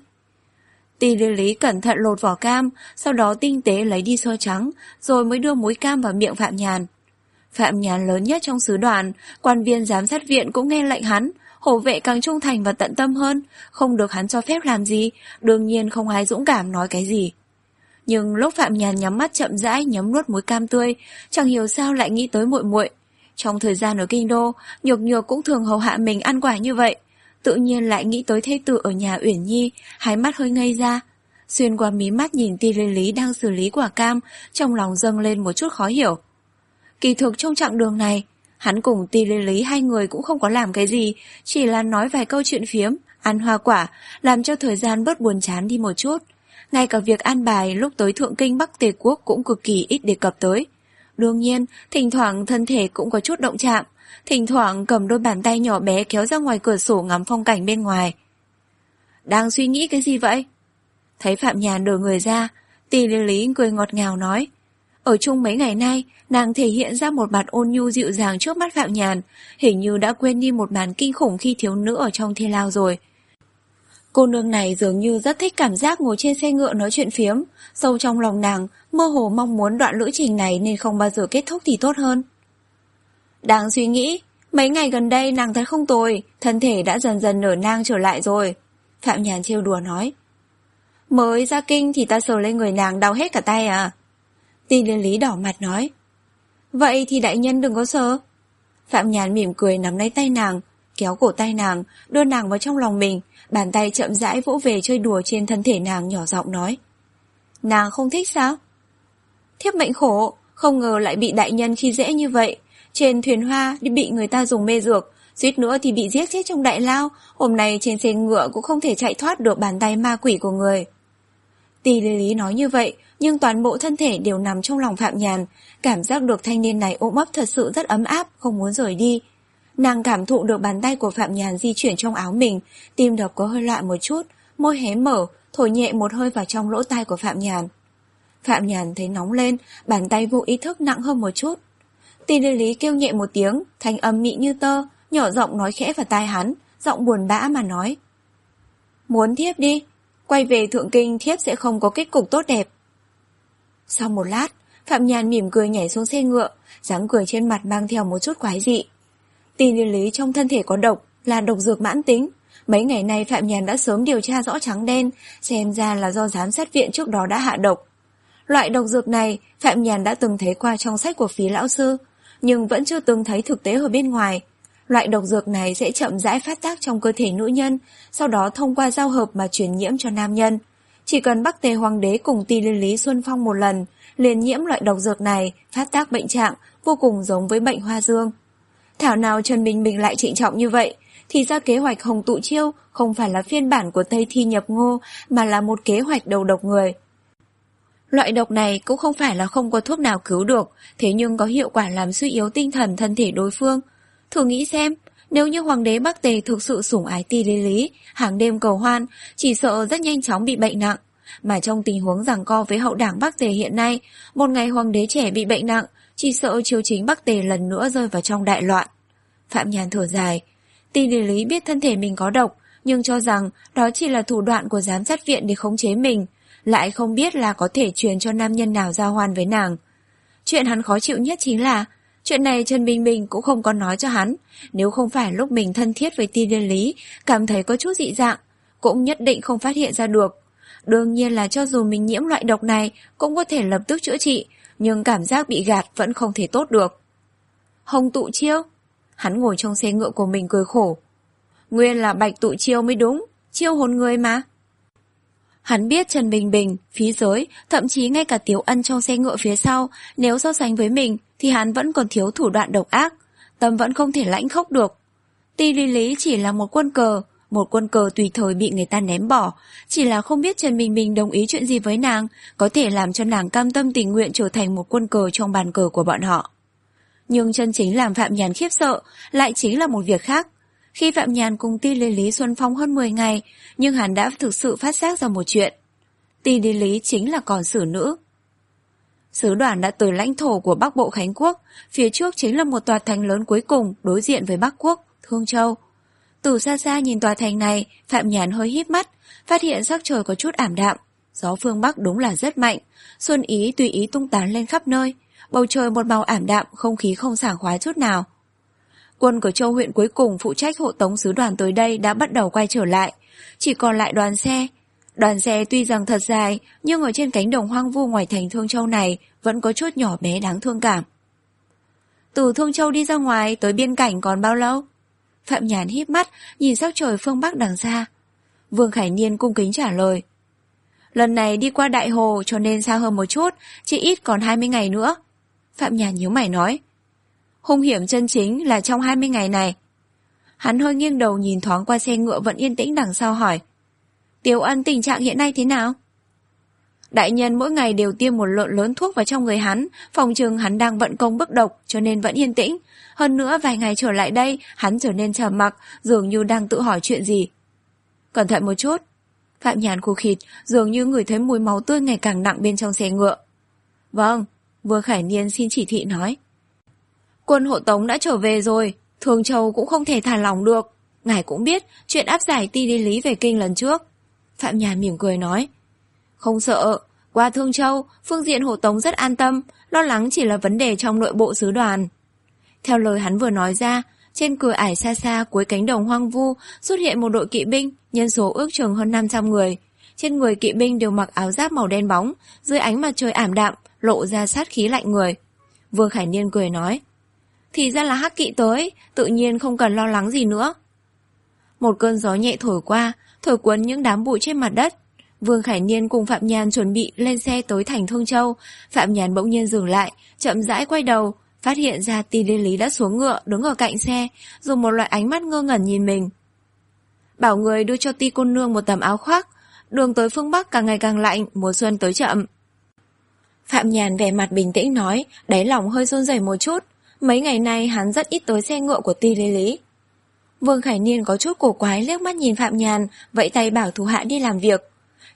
Ti Lý Lý cẩn thận lột vỏ cam, sau đó tinh tế lấy đi xơ trắng, rồi mới đưa múi cam vào miệng Phạm Nhàn. Phạm Nhàn lớn nhất trong sứ đoàn, quan viên giám sát viện cũng nghe lệnh hắn, hộ vệ càng trung thành và tận tâm hơn, không được hắn cho phép làm gì, đương nhiên không ai dũng cảm nói cái gì. Nhưng lúc Phạm Nhàn nhắm mắt chậm rãi nhấm nuốt múi cam tươi, chẳng hiểu sao lại nghĩ tới muội muội. Trong thời gian ở kinh đô, Nhược Nhược cũng thường hầu hạ mình ăn quả như vậy, tự nhiên lại nghĩ tới thê tử ở nhà Uyển Nhi, hai mắt hơi ngây ra. Xuyên qua mí mắt nhìn Ti Lý Lý đang xử lý quả cam, trong lòng dâng lên một chút khó hiểu. Kỳ thực trong chặng đường này, hắn cùng Ti Lý Lý hai người cũng không có làm cái gì, chỉ là nói vài câu chuyện phiếm, ăn hoa quả, làm cho thời gian bớt buồn chán đi một chút. Ngay cả việc an bài lúc tới Thượng Kinh Bắc Tề Quốc cũng cực kỳ ít đề cập tới. Đương nhiên, thỉnh thoảng thân thể cũng có chút động chạm, thỉnh thoảng cầm đôi bàn tay nhỏ bé kéo ra ngoài cửa sổ ngắm phong cảnh bên ngoài. Đang suy nghĩ cái gì vậy? Thấy Phạm Nhàn đờ người ra, Ti Lý Lý cười ngọt ngào nói. Ở chung mấy ngày nay, nàng thể hiện ra một mặt ôn nhu dịu dàng trước mắt Phạm Nhàn, hình như đã quên đi một màn kinh khủng khi thiếu nữ ở trong thiên lao rồi. Cô nương này dường như rất thích cảm giác ngồi trên xe ngựa nói chuyện phiếm, sâu trong lòng nàng, mơ hồ mong muốn đoạn lữ trình này nên không bao giờ kết thúc thì tốt hơn. Đang suy nghĩ, mấy ngày gần đây nàng thấy không tồi, thân thể đã dần dần nở nang trở lại rồi. Phạm Nhàn trêu đùa nói. Mới ra kinh thì ta sờ lên người nàng đau hết cả tay à? Ti Lý Lý đỏ mặt nói. Vậy thì đại nhân đừng có sờ. Phạm Nhàn mỉm cười nắm lấy tay nàng, kéo cổ tay nàng, đưa nàng vào trong lòng mình, bàn tay chậm rãi vỗ về chơi đùa trên thân thể nàng, nhỏ giọng nói. Nàng không thích sao? Thiếp mệnh khổ, không ngờ lại bị đại nhân khi dễ như vậy. Trên thuyền hoa đi bị người ta dùng mê dược, suýt nữa thì bị giết chết trong đại lao, hôm nay trên xe ngựa cũng không thể chạy thoát được bàn tay ma quỷ của người. Ti Lý Lý nói như vậy, nhưng toàn bộ thân thể đều nằm trong lòng Phạm Nhàn, cảm giác được thanh niên này ôm ấp thật sự rất ấm áp, không muốn rời đi. Nàng cảm thụ được bàn tay của Phạm Nhàn di chuyển trong áo mình, tim đập có hơi loạn một chút, môi hé mở, thổi nhẹ một hơi vào trong lỗ tai của Phạm Nhàn. Phạm Nhàn thấy nóng lên, bàn tay vô ý thức nặng hơn một chút. Ti Lý Lý kêu nhẹ một tiếng, thanh âm mịn như tơ, nhỏ giọng nói khẽ vào tai hắn, giọng buồn bã mà nói. Muốn thiếp đi, quay về Thượng Kinh thiếp sẽ không có kết cục tốt đẹp. Sau một lát, Phạm Nhàn mỉm cười nhảy xuống xe ngựa, dáng cười trên mặt mang theo một chút quái dị. Ti Lý Lý trong thân thể có độc, là độc dược mãn tính. Mấy ngày nay Phạm Nhàn đã sớm điều tra rõ trắng đen, xem ra là do giám sát viện trước đó đã hạ độc. Loại độc dược này Phạm Nhàn đã từng thấy qua trong sách của Phí lão sư, nhưng vẫn chưa từng thấy thực tế ở bên ngoài. Loại độc dược này sẽ chậm rãi phát tác trong cơ thể nữ nhân, sau đó thông qua giao hợp mà truyền nhiễm cho nam nhân. Chỉ cần Bắc Tề Hoàng đế cùng Ti Lý Lý Xuân Phong một lần, liền nhiễm loại độc dược này, phát tác bệnh trạng vô cùng giống với bệnh hoa dương. Thảo nào Trần Bình Bình lại trịnh trọng như vậy, thì ra kế hoạch Hồng Tụ Chiêu không phải là phiên bản của Tây Thi Nhập Ngô, mà là một kế hoạch đầu độc người. Loại độc này cũng không phải là không có thuốc nào cứu được, thế nhưng có hiệu quả làm suy yếu tinh thần thân thể đối phương. Thử nghĩ xem, nếu như Hoàng đế Bắc Tề thực sự sủng ái Ti Lý Lý, hàng đêm cầu hoan, chỉ sợ rất nhanh chóng bị bệnh nặng. Mà trong tình huống giằng co với hậu đảng Bắc Tề hiện nay, một ngày Hoàng đế trẻ bị bệnh nặng, chỉ sợ triều chính Bắc Tề lần nữa rơi vào trong đại loạn. Phạm Nhàn thở dài. Ti Lý Lý biết thân thể mình có độc, nhưng cho rằng đó chỉ là thủ đoạn của giám sát viện để khống chế mình, lại không biết là có thể truyền cho nam nhân nào giao hoan với nàng. Chuyện hắn khó chịu nhất chính là chuyện này Trần Bình Bình cũng không có nói cho hắn. Nếu không phải lúc mình thân thiết với Ti Lý Lý cảm thấy có chút dị dạng, cũng nhất định không phát hiện ra được. Đương nhiên là cho dù mình nhiễm loại độc này cũng có thể lập tức chữa trị, nhưng cảm giác bị gạt vẫn không thể tốt được. Hồng Tụ Chiêu? Hắn ngồi trong xe ngựa của mình cười khổ. Nguyên là Bạch Tụ Chiêu mới đúng, chiêu hồn người mà. Hắn biết Trần Bình Bình, Phí Giới, thậm chí ngay cả Tiếu Ân trong xe ngựa phía sau, nếu so sánh với mình thì hắn vẫn còn thiếu thủ đoạn độc ác, tâm vẫn không thể lãnh khốc được. Ti Lý Lý chỉ là một quân cờ, một quân cờ tùy thời bị người ta ném bỏ, chỉ là không biết Trần Bình Bình đồng ý chuyện gì với nàng, có thể làm cho nàng cam tâm tình nguyện trở thành một quân cờ trong bàn cờ của bọn họ. Nhưng chân chính làm Phạm Nhàn khiếp sợ lại chính là một việc khác. Khi Phạm Nhàn cùng Ti Lý Lý Xuân Phong hơn mười ngày, nhưng hắn đã thực sự phát giác ra một chuyện. Ti Lý Lý chính là còn xử nữ. Sứ đoàn đã tới lãnh thổ của Bắc Bộ Khánh Quốc, phía trước chính là một tòa thành lớn cuối cùng đối diện với Bắc Quốc, Thương Châu. Từ xa xa nhìn tòa thành này, Phạm Nhàn hơi híp mắt, phát hiện sắc trời có chút ảm đạm. Gió phương Bắc đúng là rất mạnh, xuân ý tùy ý tung tán lên khắp nơi. Bầu trời một màu ảm đạm, không khí không sảng khoái chút nào. Quân của Châu huyện cuối cùng phụ trách hộ tống sứ đoàn tới đây đã bắt đầu quay trở lại, chỉ còn lại đoàn xe. Đoàn xe tuy rằng thật dài, nhưng ở trên cánh đồng hoang vu ngoài thành Thương Châu này vẫn có chút nhỏ bé đáng thương cảm. Từ Thương Châu đi ra ngoài tới biên cảnh còn bao lâu? Phạm Nhàn híp mắt, nhìn sắc trời phương Bắc đằng xa. Vương Khải Niên cung kính trả lời. Lần này đi qua Đại Hồ cho nên xa hơn một chút, chỉ ít còn hai mươi ngày nữa. Phạm Nhàn nhíu mày nói. Hung hiểm chân chính là trong hai mươi ngày này. Hắn hơi nghiêng đầu nhìn thoáng qua xe ngựa vẫn yên tĩnh đằng sau hỏi. Tiếu Ân tình trạng hiện nay thế nào? Đại nhân mỗi ngày đều tiêm một lượng lớn thuốc vào trong người hắn, phòng chừng hắn đang vận công bức độc cho nên vẫn yên tĩnh. Hơn nữa vài ngày trở lại đây, hắn trở nên trầm mặc, dường như đang tự hỏi chuyện gì. Cẩn thận một chút. Phạm Nhàn khù khịt, dường như ngửi thấy mùi máu tươi ngày càng nặng bên trong xe ngựa. Vâng, Vương Khải Niên xin chỉ thị nói. Quân hộ tống đã trở về rồi, Thường Châu cũng không thể thả lỏng được. Ngài cũng biết chuyện áp giải Ti Lý Lý về kinh lần trước. Phạm Nhàn mỉm cười nói. Không sợ, qua Thương Châu, phương diện hộ tống rất an tâm, lo lắng chỉ là vấn đề trong nội bộ sứ đoàn. Theo lời hắn vừa nói ra, trên cửa ải xa xa cuối cánh đồng hoang vu xuất hiện một đội kỵ binh, nhân số ước chừng hơn năm trăm người. Trên người kỵ binh đều mặc áo giáp màu đen bóng, dưới ánh mặt trời ảm đạm, lộ ra sát khí lạnh người. Vương Khải Niên cười nói. Thì ra là Hắc Kỵ tới, tự nhiên không cần lo lắng gì nữa. Một cơn gió nhẹ thổi qua, thổi cuốn những đám bụi trên mặt đất. Vương Khải Niên cùng Phạm Nhàn chuẩn bị lên xe tới thành Thương Châu. Phạm Nhàn bỗng nhiên dừng lại, chậm rãi quay đầu, phát hiện ra Ti Lý Lý đã xuống ngựa đứng ở cạnh xe, dùng một loại ánh mắt ngơ ngẩn nhìn mình. Bảo người đưa cho Ti cô nương một tấm áo khoác, đường tới phương Bắc càng ngày càng lạnh, mùa xuân tới chậm. Phạm Nhàn vẻ mặt bình tĩnh nói, đáy lòng hơi run rẩy một chút. Mấy ngày nay hắn rất ít tới xe ngựa của Ti Lý Lý. Vương Khải Niên có chút cổ quái liếc mắt nhìn Phạm Nhàn, vẫy tay bảo thủ hạ đi làm việc.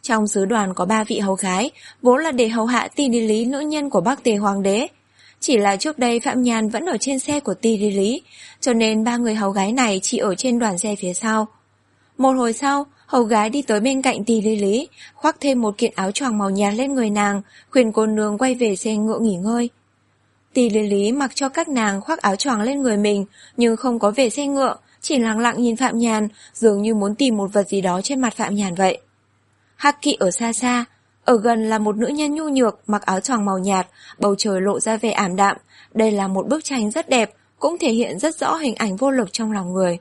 Trong sứ đoàn có ba vị hầu gái, vốn là để hầu hạ Ti Đi Lý, nữ nhân của Bắc Tề Hoàng đế. Chỉ là trước đây Phạm Nhàn vẫn ở trên xe của Ti Đi Lý, cho nên ba người hầu gái này chỉ ở trên đoàn xe phía sau. Một hồi sau, hầu gái đi tới bên cạnh Ti Đi Lý, khoác thêm một kiện áo choàng màu nhạt lên người nàng, khuyên cô nương quay về xe ngựa nghỉ ngơi. Ti Đi Lý mặc cho các nàng khoác áo choàng lên người mình, nhưng không có về xe ngựa, chỉ lặng lặng nhìn Phạm Nhàn, dường như muốn tìm một vật gì đó trên mặt Phạm Nhàn vậy. Hắc Kỵ ở xa xa, ở gần là một nữ nhân nhu nhược mặc áo choàng màu nhạt, bầu trời lộ ra vẻ ảm đạm. Đây là một bức tranh rất đẹp, cũng thể hiện rất rõ hình ảnh vô lực trong lòng người.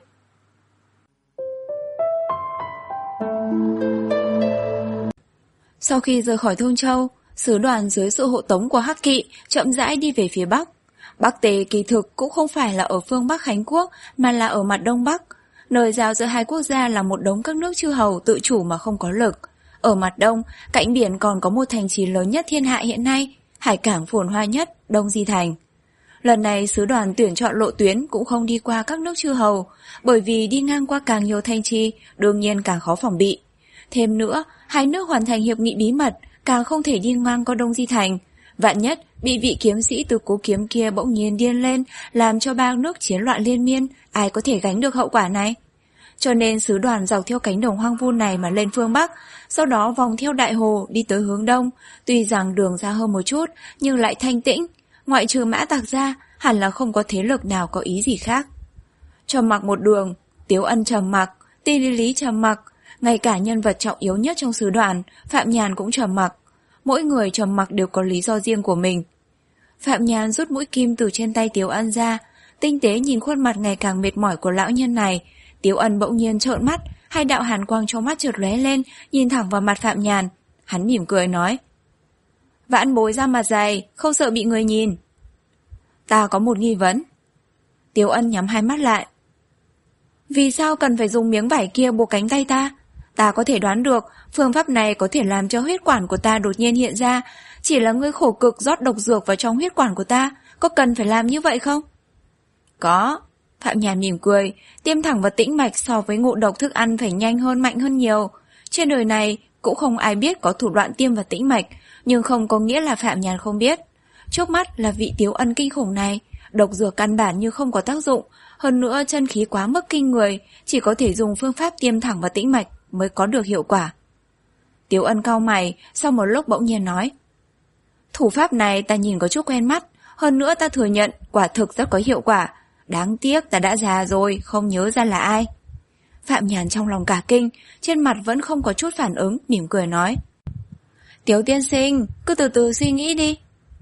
Sau khi rời khỏi Thương Châu, sứ đoàn dưới sự hộ tống của Hắc Kỵ chậm rãi đi về phía Bắc. Bắc Tề kỳ thực cũng không phải là ở phương Bắc Khánh Quốc, mà là ở mặt Đông Bắc. Nơi giao giữa hai quốc gia là một đống các nước chư hầu tự chủ mà không có lực. Ở mặt Đông, cạnh biển còn có một thành trì lớn nhất thiên hạ hiện nay, hải cảng phồn hoa nhất, Đông Di Thành. Lần này sứ đoàn tuyển chọn lộ tuyến cũng không đi qua các nước chư hầu, bởi vì đi ngang qua càng nhiều thành trì, đương nhiên càng khó phòng bị. Thêm nữa, hai nước hoàn thành hiệp nghị bí mật, càng không thể đi ngang qua Đông Di Thành. Vạn nhất, bị vị kiếm sĩ từ Cố Kiếm kia bỗng nhiên điên lên, làm cho ba nước chiến loạn liên miên, ai có thể gánh được hậu quả này? Cho nên sứ đoàn dọc theo cánh đồng hoang vu này mà lên phương Bắc, sau đó vòng theo Đại Hồ đi tới hướng Đông. Tuy rằng đường xa hơn một chút, nhưng lại thanh tĩnh. Ngoại trừ Mã Tặc ra, hẳn là không có thế lực nào có ý gì khác. Trầm mặc một đường, Tiếu Ân trầm mặc, Ti Đi Lý trầm mặc, ngay cả nhân vật trọng yếu nhất trong sứ đoàn, Phạm Nhàn cũng trầm mặc. Mỗi người trầm mặc đều có lý do riêng của mình. Phạm Nhàn rút mũi kim từ trên tay Tiếu Ân ra, tinh tế nhìn khuôn mặt ngày càng mệt mỏi của lão nhân này. Tiếu Ân bỗng nhiên trợn mắt, hai đạo hàn quang trong mắt chợt lóe lên, nhìn thẳng vào mặt Phạm Nhàn. Hắn mỉm cười nói: Vãn bối ra mặt dày, không sợ bị người nhìn. Ta có một nghi vấn. Tiếu Ân nhắm hai mắt lại. Vì sao cần phải dùng miếng vải kia buộc cánh tay ta? Ta có thể đoán được, phương pháp này có thể làm cho huyết quản của ta đột nhiên hiện ra. Chỉ là ngươi khổ cực rót độc dược vào trong huyết quản của ta, có cần phải làm như vậy không? Có. Phạm Nhàn mỉm cười, tiêm thẳng vào tĩnh mạch so với ngộ độc thức ăn phải nhanh hơn, mạnh hơn nhiều. Trên đời này cũng không ai biết có thủ đoạn tiêm vào tĩnh mạch, nhưng không có nghĩa là Phạm Nhàn không biết. Trước mắt là vị Tiếu Ân kinh khủng này, độc dược căn bản như không có tác dụng, hơn nữa chân khí quá mức kinh người, chỉ có thể dùng phương pháp tiêm thẳng vào tĩnh mạch mới có được hiệu quả. Tiếu Ân cau mày, sau một lúc bỗng nhiên nói: Thủ pháp này ta nhìn có chút quen mắt, hơn nữa ta thừa nhận quả thực rất có hiệu quả. Đáng tiếc ta đã già rồi, không nhớ ra là ai. Phạm Nhàn trong lòng cả kinh, trên mặt vẫn không có chút phản ứng, mỉm cười nói: Tiếu tiên sinh, cứ từ từ suy nghĩ đi.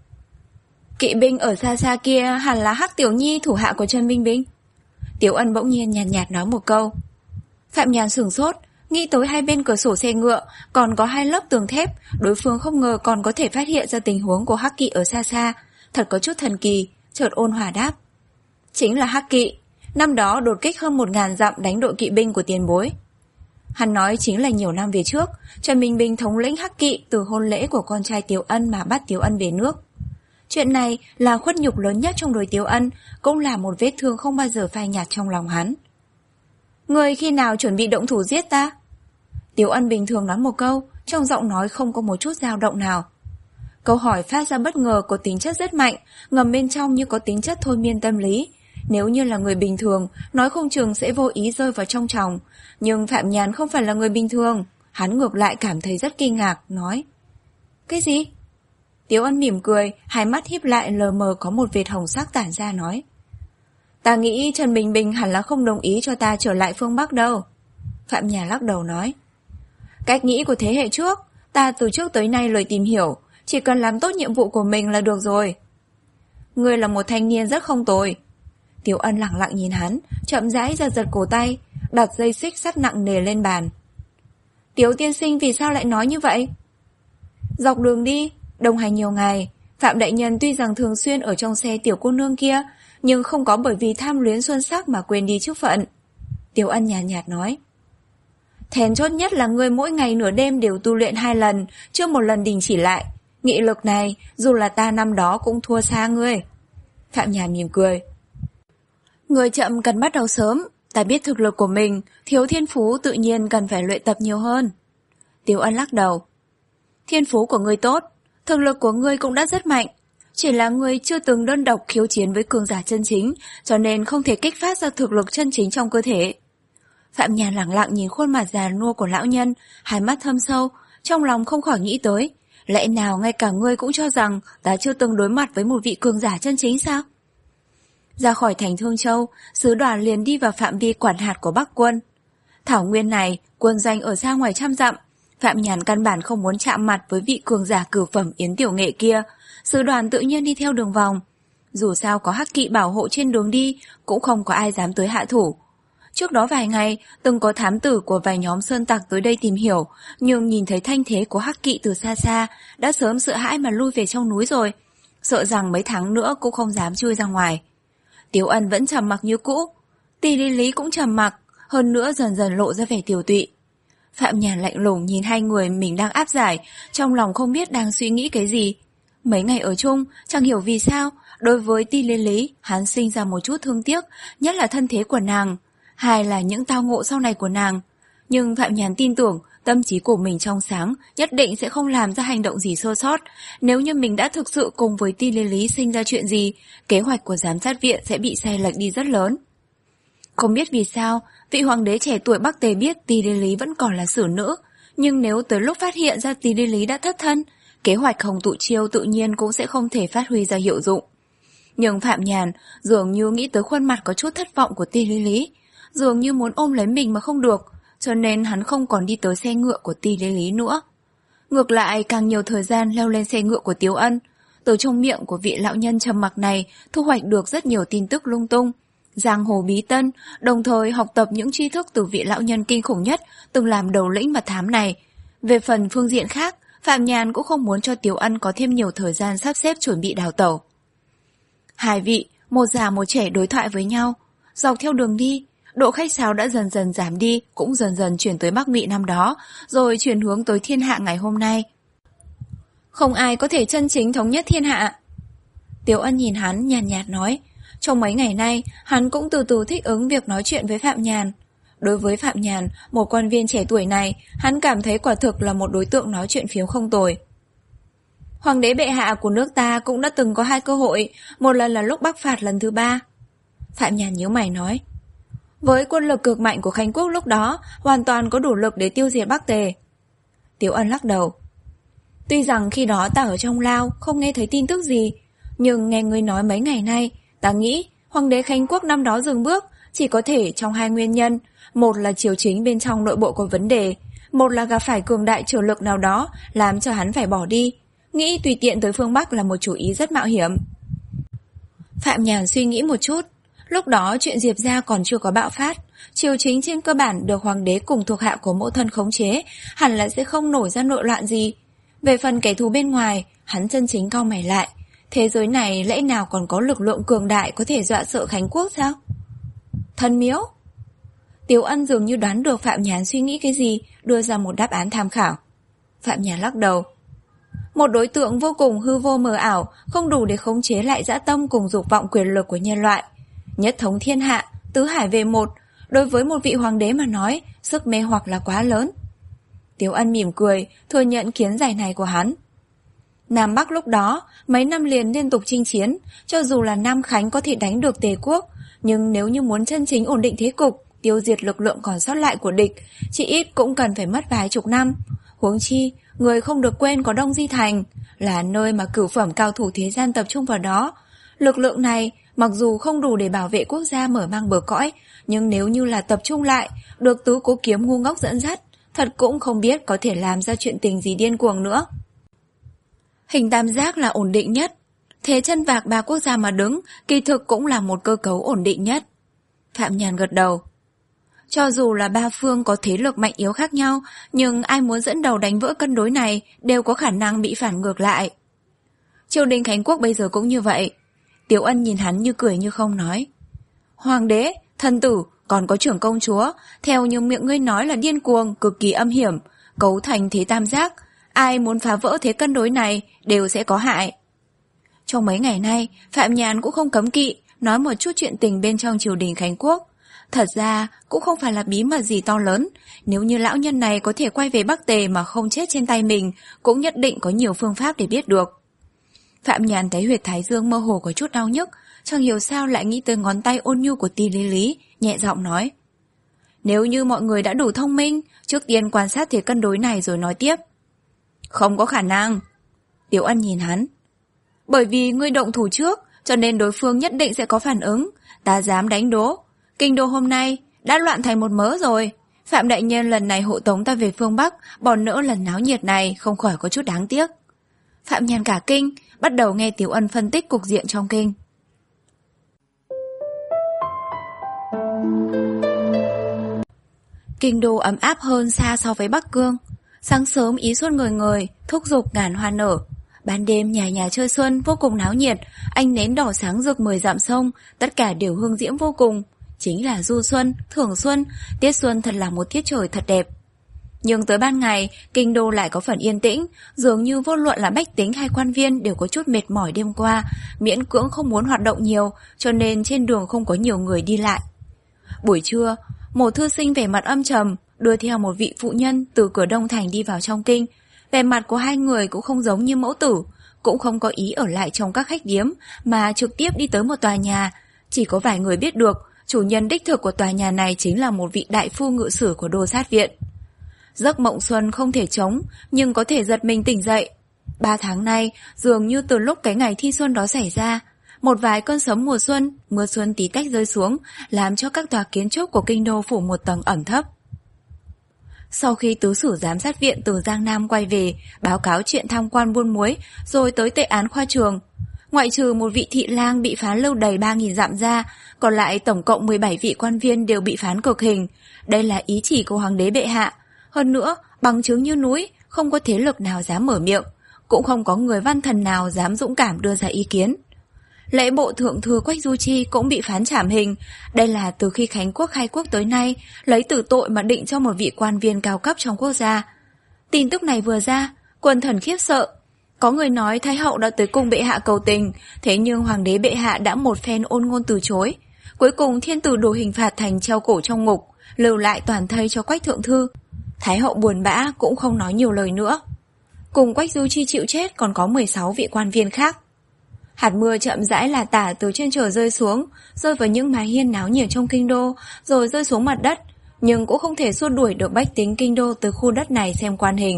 Kỵ binh ở xa xa kia hẳn là Hắc Tiểu Nhi, thủ hạ của Trần Minh Binh. Tiếu Ân bỗng nhiên nhàn nhạt, nhạt nói một câu. Phạm Nhàn sửng sốt, nghĩ tới hai bên cửa sổ xe ngựa còn có hai lớp tường thép, đối phương không ngờ còn có thể phát hiện ra tình huống của Hắc Kỵ ở xa xa, thật có chút thần kỳ, chợt ôn hòa đáp: Chính là Hắc Kỵ, năm đó đột kích hơn một ngàn dặm đánh đội kỵ binh của tiền bối. Hắn nói chính là nhiều năm về trước, Trần Minh Binh thống lĩnh Hắc Kỵ từ hôn lễ của con trai Tiếu Ân mà bắt Tiếu Ân về nước. Chuyện này là khuất nhục lớn nhất trong đời Tiếu Ân, cũng là một vết thương không bao giờ phai nhạt trong lòng hắn. Người khi nào chuẩn bị động thủ giết ta? Tiếu Ân bình thường nói một câu, trong giọng nói không có một chút dao động nào. Câu hỏi phát ra bất ngờ có tính chất rất mạnh, ngầm bên trong như có tính chất thôi miên tâm lý. Nếu như là người bình thường, nói không chừng sẽ vô ý rơi vào trong tròng. Nhưng Phạm Nhàn không phải là người bình thường. Hắn ngược lại cảm thấy rất kinh ngạc, nói: Cái gì? Tiếu Ân mỉm cười, hai mắt híp lại lờ mờ có một vệt hồng sắc tản ra, nói: Ta nghĩ Trần Bình Bình hẳn là không đồng ý cho ta trở lại phương Bắc đâu. Phạm Nhàn lắc đầu nói: Cách nghĩ của thế hệ trước, ta từ trước tới nay lời tìm hiểu, chỉ cần làm tốt nhiệm vụ của mình là được rồi. Ngươi là một thanh niên rất không tồi. Tiếu Ân lặng lặng nhìn hắn, chậm rãi giật giật cổ tay, đặt dây xích sắt nặng nề lên bàn. Tiếu tiên sinh vì sao lại nói như vậy? Dọc đường đi, đồng hành nhiều ngày, Phạm đại nhân tuy rằng thường xuyên ở trong xe tiểu cô nương kia, nhưng không có bởi vì tham luyến xuân sắc mà quên đi chức phận. Tiếu Ân nhàn nhạt, nhạt nói: Then chốt nhất là ngươi mỗi ngày nửa đêm đều tu luyện hai lần, chưa một lần đình chỉ lại. Nghị lực này, dù là ta năm đó cũng thua xa ngươi. Phạm Nhàn mỉm cười: Người chậm cần bắt đầu sớm, ta biết thực lực của mình, thiếu thiên phú tự nhiên cần phải luyện tập nhiều hơn. Tiếu Ân lắc đầu. Thiên phú của ngươi tốt, thực lực của ngươi cũng đã rất mạnh. Chỉ là ngươi chưa từng đơn độc khiêu chiến với cường giả chân chính, cho nên không thể kích phát ra thực lực chân chính trong cơ thể. Phạm Nhàn lẳng lặng nhìn khuôn mặt già nua của lão nhân, hai mắt thâm sâu, trong lòng không khỏi nghĩ tới. Lẽ nào ngay cả ngươi cũng cho rằng ta chưa từng đối mặt với một vị cường giả chân chính sao? Ra khỏi thành Thương Châu, sứ đoàn liền đi vào phạm vi quản hạt của Bắc quân. Thảo nguyên này, quân doanh ở xa ngoài trăm dặm. Phạm Nhàn căn bản không muốn chạm mặt với vị cường giả cửu phẩm Yến Tiểu Nghệ kia. Sứ đoàn tự nhiên đi theo đường vòng. Dù sao có hắc kỵ bảo hộ trên đường đi, cũng không có ai dám tới hạ thủ. Trước đó vài ngày, từng có thám tử của vài nhóm sơn tặc tới đây tìm hiểu, nhưng nhìn thấy thanh thế của hắc kỵ từ xa xa, đã sớm sợ hãi mà lui về trong núi rồi. Sợ rằng mấy tháng nữa cũng không dám chui ra ngoài. Tiếu Ân vẫn trầm mặc như cũ, Tỷ Lý Lý cũng trầm mặc, hơn nữa dần dần lộ ra vẻ tiều tụy. Phạm Nhàn lạnh lùng nhìn hai người mình đang áp giải, trong lòng không biết đang suy nghĩ cái gì. Mấy ngày ở chung, chẳng hiểu vì sao, đối với Tỷ Lý Lý, hắn sinh ra một chút thương tiếc, nhất là thân thế của nàng, hai là những tao ngộ sau này của nàng. Nhưng Phạm Nhàn tin tưởng, tâm trí của mình trong sáng, nhất định sẽ không làm ra hành động gì sơ sót. Nếu như mình đã thực sự cùng với Tỷ Lý Lý sinh ra chuyện gì, kế hoạch của giám sát viện sẽ bị sai lệch đi rất lớn. Không biết vì sao, vị hoàng đế trẻ tuổi Bắc Tề biết Tỷ Lý Lý vẫn còn là xử nữ, nhưng nếu tới lúc phát hiện ra Tỷ Lý Lý đã thất thân, kế hoạch Hồng Tụ Chiêu tự nhiên cũng sẽ không thể phát huy ra hiệu dụng. Nhưng Phạm Nhàn dường như nghĩ tới khuôn mặt có chút thất vọng của Tỷ Lý Lý, dường như muốn ôm lấy mình mà không được, cho nên hắn không còn đi tới xe ngựa của Tỷ Lý Lý nữa. Ngược lại càng nhiều thời gian leo lên xe ngựa của Tiếu Ân, từ trong miệng của vị lão nhân trầm mặc này thu hoạch được rất nhiều tin tức lung tung, giang hồ bí tân, đồng thời học tập những tri thức từ vị lão nhân kinh khủng nhất từng làm đầu lĩnh mật thám này. Về phần phương diện khác, Phạm Nhàn cũng không muốn cho Tiếu Ân có thêm nhiều thời gian sắp xếp chuẩn bị đào tẩu. Hai vị, một già một trẻ đối thoại với nhau, dọc theo đường đi, độ khách sáo đã dần dần giảm đi, cũng dần dần chuyển tới Bắc Mị năm đó, rồi chuyển hướng tới thiên hạ ngày hôm nay. Không ai có thể chân chính thống nhất thiên hạ. Tiếu Ân nhìn hắn nhàn nhạt, nhạt nói, trong mấy ngày nay, hắn cũng từ từ thích ứng việc nói chuyện với Phạm Nhàn. Đối với Phạm Nhàn, một quan viên trẻ tuổi này, hắn cảm thấy quả thực là một đối tượng nói chuyện phiếm không tồi. Hoàng đế bệ hạ của nước ta cũng đã từng có hai cơ hội, một lần là lúc Bắc phạt lần thứ ba. Phạm Nhàn nhíu mày nói, với quân lực cực mạnh của Khánh Quốc lúc đó, hoàn toàn có đủ lực để tiêu diệt Bắc Tề. Tiếu Ân lắc đầu. Tuy rằng khi đó ta ở trong lao, không nghe thấy tin tức gì, nhưng nghe ngươi nói mấy ngày nay, ta nghĩ Hoàng đế Khánh Quốc năm đó dừng bước, chỉ có thể trong hai nguyên nhân, một là triều chính bên trong nội bộ có vấn đề, một là gặp phải cường đại trở lực nào đó làm cho hắn phải bỏ đi, nghĩ tùy tiện tới phương Bắc là một chủ ý rất mạo hiểm. Phạm Nhàn suy nghĩ một chút, lúc đó chuyện Diệp gia còn chưa có bạo phát, triều chính trên cơ bản được hoàng đế cùng thuộc hạ của mẫu thân khống chế, hẳn là sẽ không nổi ra nội loạn gì. Về phần kẻ thù bên ngoài, hắn chân chính cau mày lại, thế giới này lẽ nào còn có lực lượng cường đại có thể dọa sợ Khánh Quốc sao? Thân miếu. Tiếu Ân dường như đoán được Phạm Nhàn suy nghĩ cái gì, đưa ra một đáp án tham khảo. Phạm Nhàn lắc đầu. Một đối tượng vô cùng hư vô mờ ảo, không đủ để khống chế lại dã tâm cùng dục vọng quyền lực của nhân loại. Nhất thống thiên hạ, tứ hải về một, đối với một vị hoàng đế mà nói, sức mê hoặc là quá lớn. Tiếu Ân mỉm cười, thừa nhận kiến giải này của hắn. Nam Bắc lúc đó, mấy năm liền liên tục chinh chiến, cho dù là Nam Khánh có thể đánh được Tề Quốc, nhưng nếu như muốn chân chính ổn định thế cục, tiêu diệt lực lượng còn sót lại của địch, chỉ ít cũng cần phải mất vài chục năm. Huống chi, người không được quên có Đông Di Thành, là nơi mà cửu phẩm cao thủ thế gian tập trung vào đó. Lực lượng này, mặc dù không đủ để bảo vệ quốc gia mở mang bờ cõi, nhưng nếu như là tập trung lại, được tứ cố kiếm ngu ngốc dẫn dắt, thật cũng không biết có thể làm ra chuyện tình gì điên cuồng nữa. Hình tam giác là ổn định nhất, thế chân vạc ba quốc gia mà đứng, kỳ thực cũng là một cơ cấu ổn định nhất. Phạm Nhàn gật đầu. Cho dù là ba phương có thế lực mạnh yếu khác nhau, nhưng ai muốn dẫn đầu đánh vỡ cân đối này đều có khả năng bị phản ngược lại. Triều đình Khánh Quốc bây giờ cũng như vậy. Tiếu Ân nhìn hắn như cười như không nói. Hoàng đế, thần tử, còn có trưởng công chúa, theo như miệng ngươi nói là điên cuồng, cực kỳ âm hiểm, cấu thành thế tam giác. Ai muốn phá vỡ thế cân đối này đều sẽ có hại. Trong mấy ngày nay, Phạm Nhàn cũng không cấm kỵ nói một chút chuyện tình bên trong triều đình Khánh Quốc. Thật ra cũng không phải là bí mật gì to lớn. Nếu như lão nhân này có thể quay về Bắc Tề mà không chết trên tay mình, cũng nhất định có nhiều phương pháp để biết được. Phạm Nhàn thấy huyệt thái dương mơ hồ có chút đau nhức, chẳng hiểu sao lại nghĩ tới ngón tay ôn nhu của Ti Lý Lý, nhẹ giọng nói. Nếu như mọi người đã đủ thông minh, trước tiên quan sát thế cân đối này rồi nói tiếp. Không có khả năng. Tiểu Ân nhìn hắn. Bởi vì ngươi động thủ trước, cho nên đối phương nhất định sẽ có phản ứng. Ta dám đánh đố. Kinh đô hôm nay đã loạn thành một mớ rồi. Phạm đại nhân lần này hộ tống ta về phương Bắc, bỏ nỡ lần náo nhiệt này không khỏi có chút đáng tiếc. Phạm Nhàn cả kinh, bắt đầu nghe Tiểu Ân phân tích cục diện trong kinh. Kinh đô ấm áp hơn xa so với Bắc Cương. Sáng sớm ý xuân ngời ngời, thúc giục ngàn hoa nở. Ban đêm nhà nhà chơi xuân vô cùng náo nhiệt, ánh nến đỏ sáng rực mười dặm sông, tất cả đều hương diễm vô cùng. Chính là du xuân, thưởng xuân, tiết xuân thật là một tiết trời thật đẹp. Nhưng tới ban ngày, kinh đô lại có phần yên tĩnh, dường như vô luận là bách tính hay quan viên đều có chút mệt mỏi đêm qua, miễn cưỡng không muốn hoạt động nhiều, cho nên trên đường không có nhiều người đi lại. Buổi trưa, một thư sinh vẻ mặt âm trầm, đưa theo một vị phụ nhân từ cửa Đông Thành đi vào trong kinh. Vẻ mặt của hai người cũng không giống như mẫu tử, cũng không có ý ở lại trong các khách điếm, mà trực tiếp đi tới một tòa nhà. Chỉ có vài người biết được, chủ nhân đích thực của tòa nhà này chính là một vị đại phu ngự sử của Đô Sát Viện. Giấc mộng xuân không thể chống, nhưng có thể giật mình tỉnh dậy. Ba tháng nay, dường như từ lúc cái ngày thi xuân đó xảy ra, một vài cơn sấm mùa xuân, mưa xuân tí tách rơi xuống, làm cho các tòa kiến trúc của kinh đô phủ một tầng ẩm thấp. Sau khi tứ sử giám sát viện từ Giang Nam quay về, báo cáo chuyện tham quan buôn muối, rồi tới tệ án khoa trường. Ngoại trừ một vị thị lang bị phán lưu đày ba nghìn dặm ra, còn lại tổng cộng mười bảy vị quan viên đều bị phán cực hình. Đây là ý chỉ của hoàng đế bệ hạ. Hơn nữa, bằng chứng như núi, không có thế lực nào dám mở miệng, cũng không có người văn thần nào dám dũng cảm đưa ra ý kiến. Lễ bộ thượng thư Quách Du Chi cũng bị phán trảm hình. Đây là từ khi Khánh Quốc khai quốc tới nay, lấy tử tội mà định cho một vị quan viên cao cấp trong quốc gia. Tin tức này vừa ra, quần thần khiếp sợ. Có người nói Thái hậu đã tới cung bệ hạ cầu tình, thế nhưng hoàng đế bệ hạ đã một phen ôn ngôn từ chối. Cuối cùng thiên tử đổ hình phạt thành treo cổ trong ngục, lưu lại toàn thây cho Quách thượng thư. Thái hậu buồn bã cũng không nói nhiều lời nữa. Cùng Quách Du Chi chịu chết còn có mười sáu vị quan viên khác. Hạt mưa chậm rãi là tả từ trên trời rơi xuống, rơi vào những mái hiên náo nhiệt trong kinh đô, rồi rơi xuống mặt đất, nhưng cũng không thể xua đuổi được bách tính kinh đô từ khu đất này xem quan hình.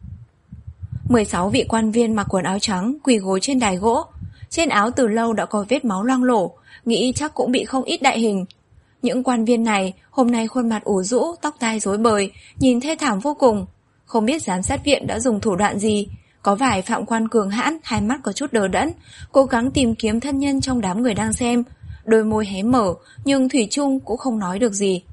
mười sáu vị quan viên mặc quần áo trắng quỳ gối trên đài gỗ, trên áo từ lâu đã có vết máu loang lổ, nghĩ chắc cũng bị không ít đại hình. Những quan viên này hôm nay khuôn mặt ủ rũ, tóc tai rối bời, nhìn thê thảm vô cùng. Không biết giám sát viện đã dùng thủ đoạn gì. Có vài phạm quan cường hãn, hai mắt có chút đờ đẫn, cố gắng tìm kiếm thân nhân trong đám người đang xem. Đôi môi hé mở, nhưng thủy chung cũng không nói được gì.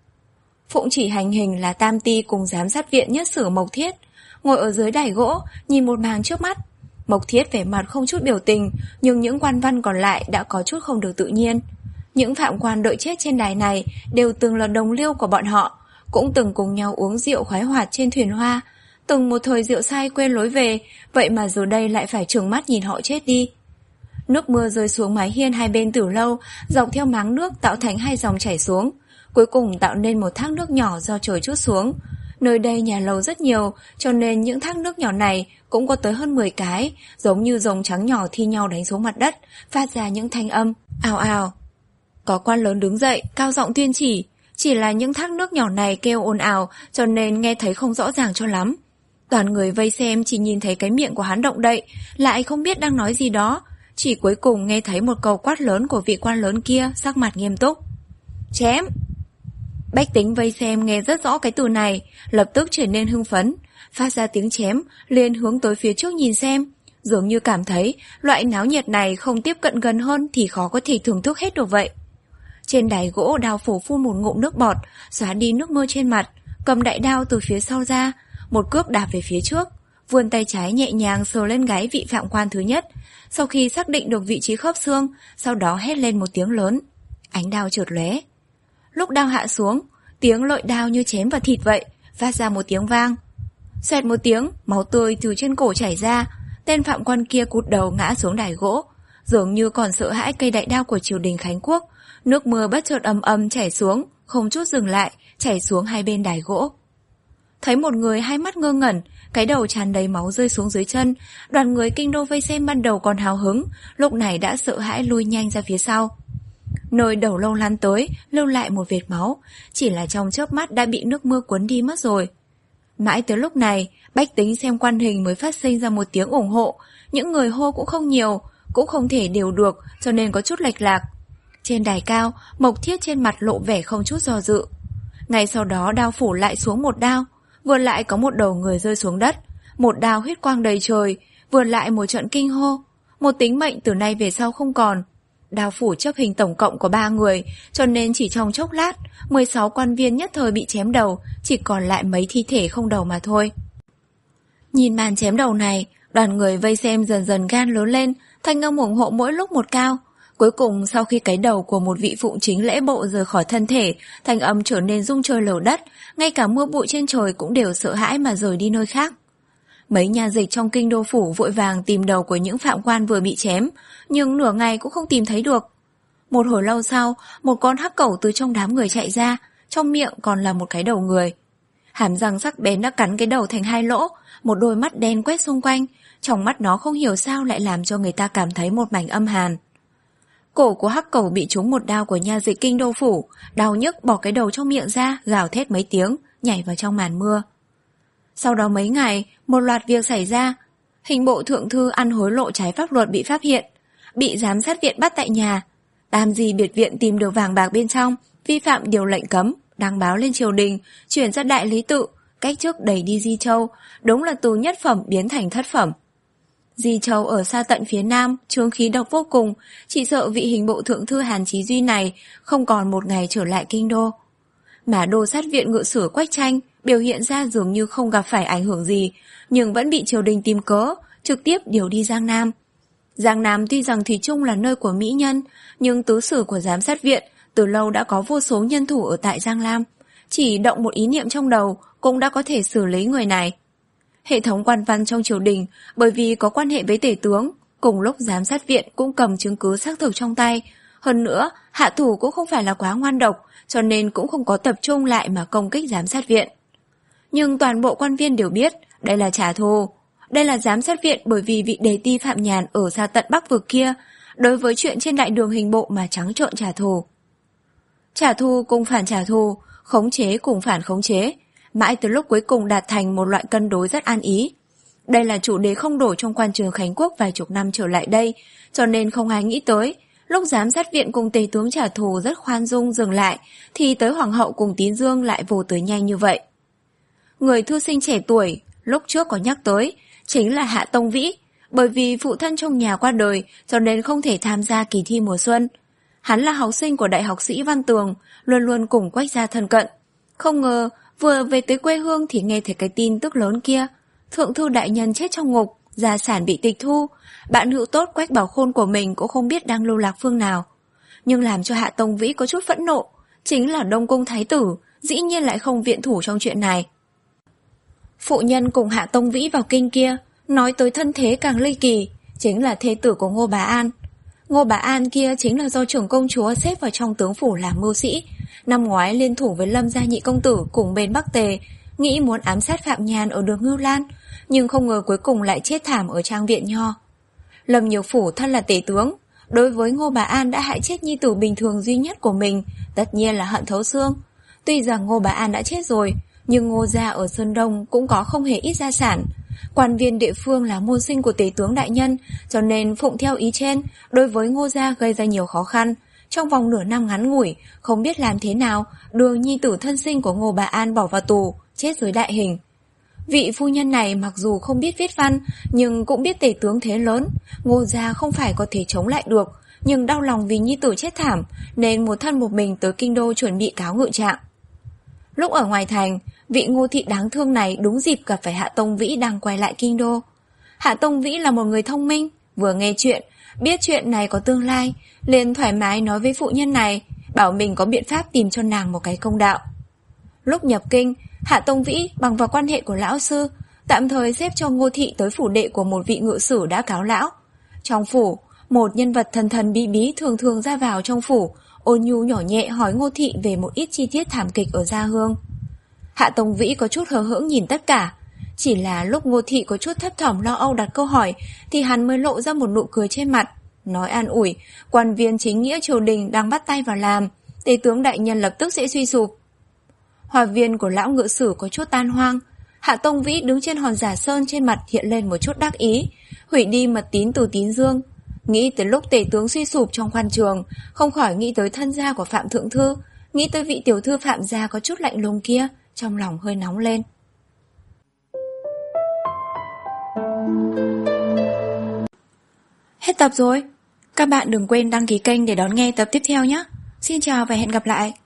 Phụng chỉ hành hình là Tam Ti cùng giám sát viện nhất sử Mộc Thiết, ngồi ở dưới đài gỗ, nhìn một màn trước mắt. Mộc Thiết vẻ mặt không chút biểu tình, nhưng những quan văn còn lại đã có chút không được tự nhiên. Những phạm quan đợi chết trên đài này đều từng là đồng liêu của bọn họ, cũng từng cùng nhau uống rượu khoái hoạt trên thuyền hoa, từng một thời rượu say quên lối về, vậy mà giờ đây lại phải trừng mắt nhìn họ chết đi. Nước mưa rơi xuống mái hiên hai bên từ lâu, dọc theo máng nước tạo thành hai dòng chảy xuống, cuối cùng tạo nên một thác nước nhỏ do trời trút xuống. Nơi đây nhà lầu rất nhiều, cho nên những thác nước nhỏ này cũng có tới hơn mười cái, giống như rồng trắng nhỏ thi nhau đánh xuống mặt đất, phát ra những thanh âm ào ào. Có quan lớn đứng dậy, cao giọng tuyên chỉ, chỉ là những thác nước nhỏ này kêu ồn ào, cho nên nghe thấy không rõ ràng cho lắm. Toàn người vây xem chỉ nhìn thấy cái miệng của hắn động đậy, lại không biết đang nói gì đó, chỉ cuối cùng nghe thấy một câu quát lớn của vị quan lớn kia, sắc mặt nghiêm túc. Chém! Bách tính vây xem nghe rất rõ cái từ này, lập tức trở nên hưng phấn, phát ra tiếng chém, liền hướng tới phía trước nhìn xem, dường như cảm thấy loại náo nhiệt này không tiếp cận gần hơn thì khó có thể thưởng thức hết được vậy. Trên đài gỗ đao phủ phun một ngụm nước bọt, xóa đi nước mưa trên mặt, cầm đại đao từ phía sau ra, một cước đạp về phía trước, vươn tay trái nhẹ nhàng sờ lên gáy vị phạm quan thứ nhất. Sau khi xác định được vị trí khớp xương, sau đó hét lên một tiếng lớn. Ánh đao chợt lóe. Lúc đao hạ xuống, tiếng lội đao như chém vào thịt vậy, phát ra một tiếng vang. Xoẹt một tiếng, máu tươi từ trên cổ chảy ra, tên phạm quan kia cụt đầu ngã xuống đài gỗ. dường như còn sợ hãi cây đại đao của triều đình Khánh Quốc. Nước mưa bất chợt ầm ầm chảy xuống, không chút dừng lại, chảy xuống hai bên đài gỗ. Thấy một người hai mắt ngơ ngẩn, cái đầu tràn đầy máu rơi xuống dưới chân, đoàn người kinh đô vây xem ban đầu còn hào hứng, lúc này đã sợ hãi lui nhanh ra phía sau. Nơi đầu lâu lăn tới, lưu lại một vệt máu, chỉ là trong chớp mắt đã bị nước mưa cuốn đi mất rồi. Mãi tới lúc này, bách tính xem quan hình mới phát sinh ra một tiếng ủng hộ, những người hô cũng không nhiều, cũng không thể đều được, cho nên có chút lệch lạc. Trên đài cao, Mộc Thiết trên mặt lộ vẻ không chút do dự. Ngay sau đó đao phủ lại xuống một đao, vừa lại có một đầu người rơi xuống đất, một đao huyết quang đầy trời, vừa lại một trận kinh hô, một tính mệnh từ nay về sau không còn. Đao phủ chấp hình tổng cộng có ba người, cho nên chỉ trong chốc lát, mười sáu quan viên nhất thời bị chém đầu, chỉ còn lại mấy thi thể không đầu mà thôi. Nhìn màn chém đầu này, đoàn người vây xem dần dần gan lớn lên, thanh âm ủng hộ mỗi lúc một cao. Cuối cùng sau khi cái đầu của một vị phụ chính lễ bộ rời khỏi thân thể, thanh âm trở nên rung trời lở đất, ngay cả mưa bụi trên trời cũng đều sợ hãi mà rời đi nơi khác. Mấy nha dịch trong kinh đô phủ vội vàng tìm đầu của những phạm quan vừa bị chém, nhưng nửa ngày cũng không tìm thấy được. Một hồi lâu sau, một con hắc cẩu từ trong đám người chạy ra, trong miệng còn là một cái đầu người. Hàm răng sắc bén đã cắn cái đầu thành hai lỗ, một đôi mắt đen quét xung quanh, trong mắt nó không hiểu sao lại làm cho người ta cảm thấy một mảnh âm hàn. Cổ của hắc cẩu bị trúng một đao của nha dịch kinh đô phủ, đau nhức bỏ cái đầu trong miệng ra, gào thét mấy tiếng, nhảy vào trong màn mưa. Sau đó mấy ngày, một loạt việc xảy ra. Hình bộ thượng thư ăn hối lộ trái pháp luật bị phát hiện, bị giám sát viện bắt tại nhà. Tam di biệt viện tìm được vàng bạc bên trong, vi phạm điều lệnh cấm, đăng báo lên triều đình, chuyển ra đại lý tự, cách chức đẩy đi Di Châu, đúng là từ nhất phẩm biến thành thất phẩm. Di Châu ở xa tận phía nam, chướng khí độc vô cùng, chỉ sợ vị hình bộ thượng thư Hàn Chí Duy này không còn một ngày trở lại kinh đô. Mà đô sát viện ngự sử Quách Tranh biểu hiện ra dường như không gặp phải ảnh hưởng gì, nhưng vẫn bị triều đình tìm cớ, trực tiếp điều đi Giang Nam. Giang Nam tuy rằng thủy chung là nơi của mỹ nhân, nhưng tứ sử của giám sát viện từ lâu đã có vô số nhân thủ ở tại Giang Nam, chỉ động một ý niệm trong đầu cũng đã có thể xử lý người này. Hệ thống quan văn trong triều đình bởi vì có quan hệ với tể tướng, cùng lúc giám sát viện cũng cầm chứng cứ xác thực trong tay. Hơn nữa, hạ thủ cũng không phải là quá ngoan độc, cho nên cũng không có tập trung lại mà công kích giám sát viện. Nhưng toàn bộ quan viên đều biết, đây là trả thù. Đây là giám sát viện bởi vì vị đề ti Phạm Nhàn ở xa tận Bắc vực kia, đối với chuyện trên đại đường hình bộ mà trắng trợn trả thù. Trả thù cùng phản trả thù, khống chế cùng phản khống chế, mãi từ lúc cuối cùng đạt thành một loại cân đối rất an ý. Đây là chủ đề không đổi trong quan trường Khánh Quốc vài chục năm trở lại đây, cho nên không ai nghĩ tới, lúc giám sát viện cùng tề tướng trả thù rất khoan dung dừng lại, thì tới hoàng hậu cùng Tín Dương lại vồ tới nhanh như vậy. Người thư sinh trẻ tuổi, lúc trước có nhắc tới, chính là Hạ Tông Vĩ, bởi vì phụ thân trong nhà qua đời cho nên không thể tham gia kỳ thi mùa xuân. Hắn là học sinh của đại học sĩ Văn Tường, luôn luôn cùng Quách gia thân cận. Không ngờ, vừa về tới quê hương thì nghe thấy cái tin tức lớn kia. Thượng thư đại nhân chết trong ngục, gia sản bị tịch thu, bạn hữu tốt Quách Bảo Khôn của mình cũng không biết đang lưu lạc phương nào. Nhưng làm cho Hạ Tông Vĩ có chút phẫn nộ, chính là Đông Cung Thái tử, dĩ nhiên lại không viện thủ trong chuyện này. Phụ nhân cùng Hạ Tông Vĩ vào kinh kia, nói tới thân thế càng ly kỳ, chính là thê tử của Ngô Bá An. Ngô Bá An kia chính là do trưởng công chúa xếp vào trong tướng phủ làm mưu sĩ. Năm ngoái liên thủ với Lâm gia nhị công tử cùng bên Bắc Tề, nghĩ muốn ám sát Phạm Nhàn ở đường Ngưu Lan, nhưng không ngờ cuối cùng lại chết thảm ở trang viện nho. Lâm Nhược Phủ thân là tể tướng, đối với Ngô Bá An đã hại chết nhi tử bình thường duy nhất của mình, tất nhiên là hận thấu xương. Tuy rằng Ngô Bá An đã chết rồi, nhưng Ngô gia ở Sơn Đông cũng có không hề ít gia sản. Quan viên địa phương là môn sinh của tể tướng đại nhân, cho nên phụng theo ý trên, đối với Ngô gia gây ra nhiều khó khăn. Trong vòng nửa năm ngắn ngủi, không biết làm thế nào, đưa nhi tử thân sinh của Ngô Bá An bỏ vào tù, chết dưới đại hình. Vị phu nhân này mặc dù không biết viết văn, nhưng cũng biết tể tướng thế lớn, Ngô gia không phải có thể chống lại được, nhưng đau lòng vì nhi tử chết thảm, nên một thân một mình tới kinh đô chuẩn bị cáo ngự trạng. Lúc ở ngoài thành, vị Ngô thị đáng thương này đúng dịp gặp phải Hạ Tông Vĩ đang quay lại kinh đô. Hạ Tông Vĩ là một người thông minh, vừa nghe chuyện, biết chuyện này có tương lai, liền thoải mái nói với phụ nhân này, bảo mình có biện pháp tìm cho nàng một cái công đạo. Lúc nhập kinh, Hạ Tông Vĩ bằng vào quan hệ của lão sư, tạm thời xếp cho Ngô thị tới phủ đệ của một vị ngự sử đã cáo lão. Trong phủ, Một nhân vật thần thần bí bí thường thường ra vào trong phủ, ôn nhu nhỏ nhẹ hỏi Ngô Thị về một ít chi tiết thảm kịch ở Gia Hương. Hạ Tông Vĩ có chút hờ hững nhìn tất cả. Chỉ là lúc Ngô Thị có chút thấp thỏm lo âu đặt câu hỏi thì hắn mới lộ ra một nụ cười trên mặt, nói an ủi, quan viên chính nghĩa triều đình đang bắt tay vào làm, tể tướng đại nhân lập tức sẽ suy sụp. Hòa viên của lão ngự sử có chút tan hoang. Hạ Tông Vĩ đứng trên hòn giả sơn, trên mặt hiện lên một chút đắc ý, hủy đi mật tín từ Tín Dương. Nghĩ tới lúc tể tướng suy sụp trong quan trường, không khỏi nghĩ tới thân gia của Phạm Thượng Thư, nghĩ tới vị tiểu thư Phạm gia có chút lạnh lùng kia, trong lòng hơi nóng lên. Hết tập rồi. Các bạn đừng quên đăng ký kênh để đón nghe tập tiếp theo nhé. Xin chào và hẹn gặp lại.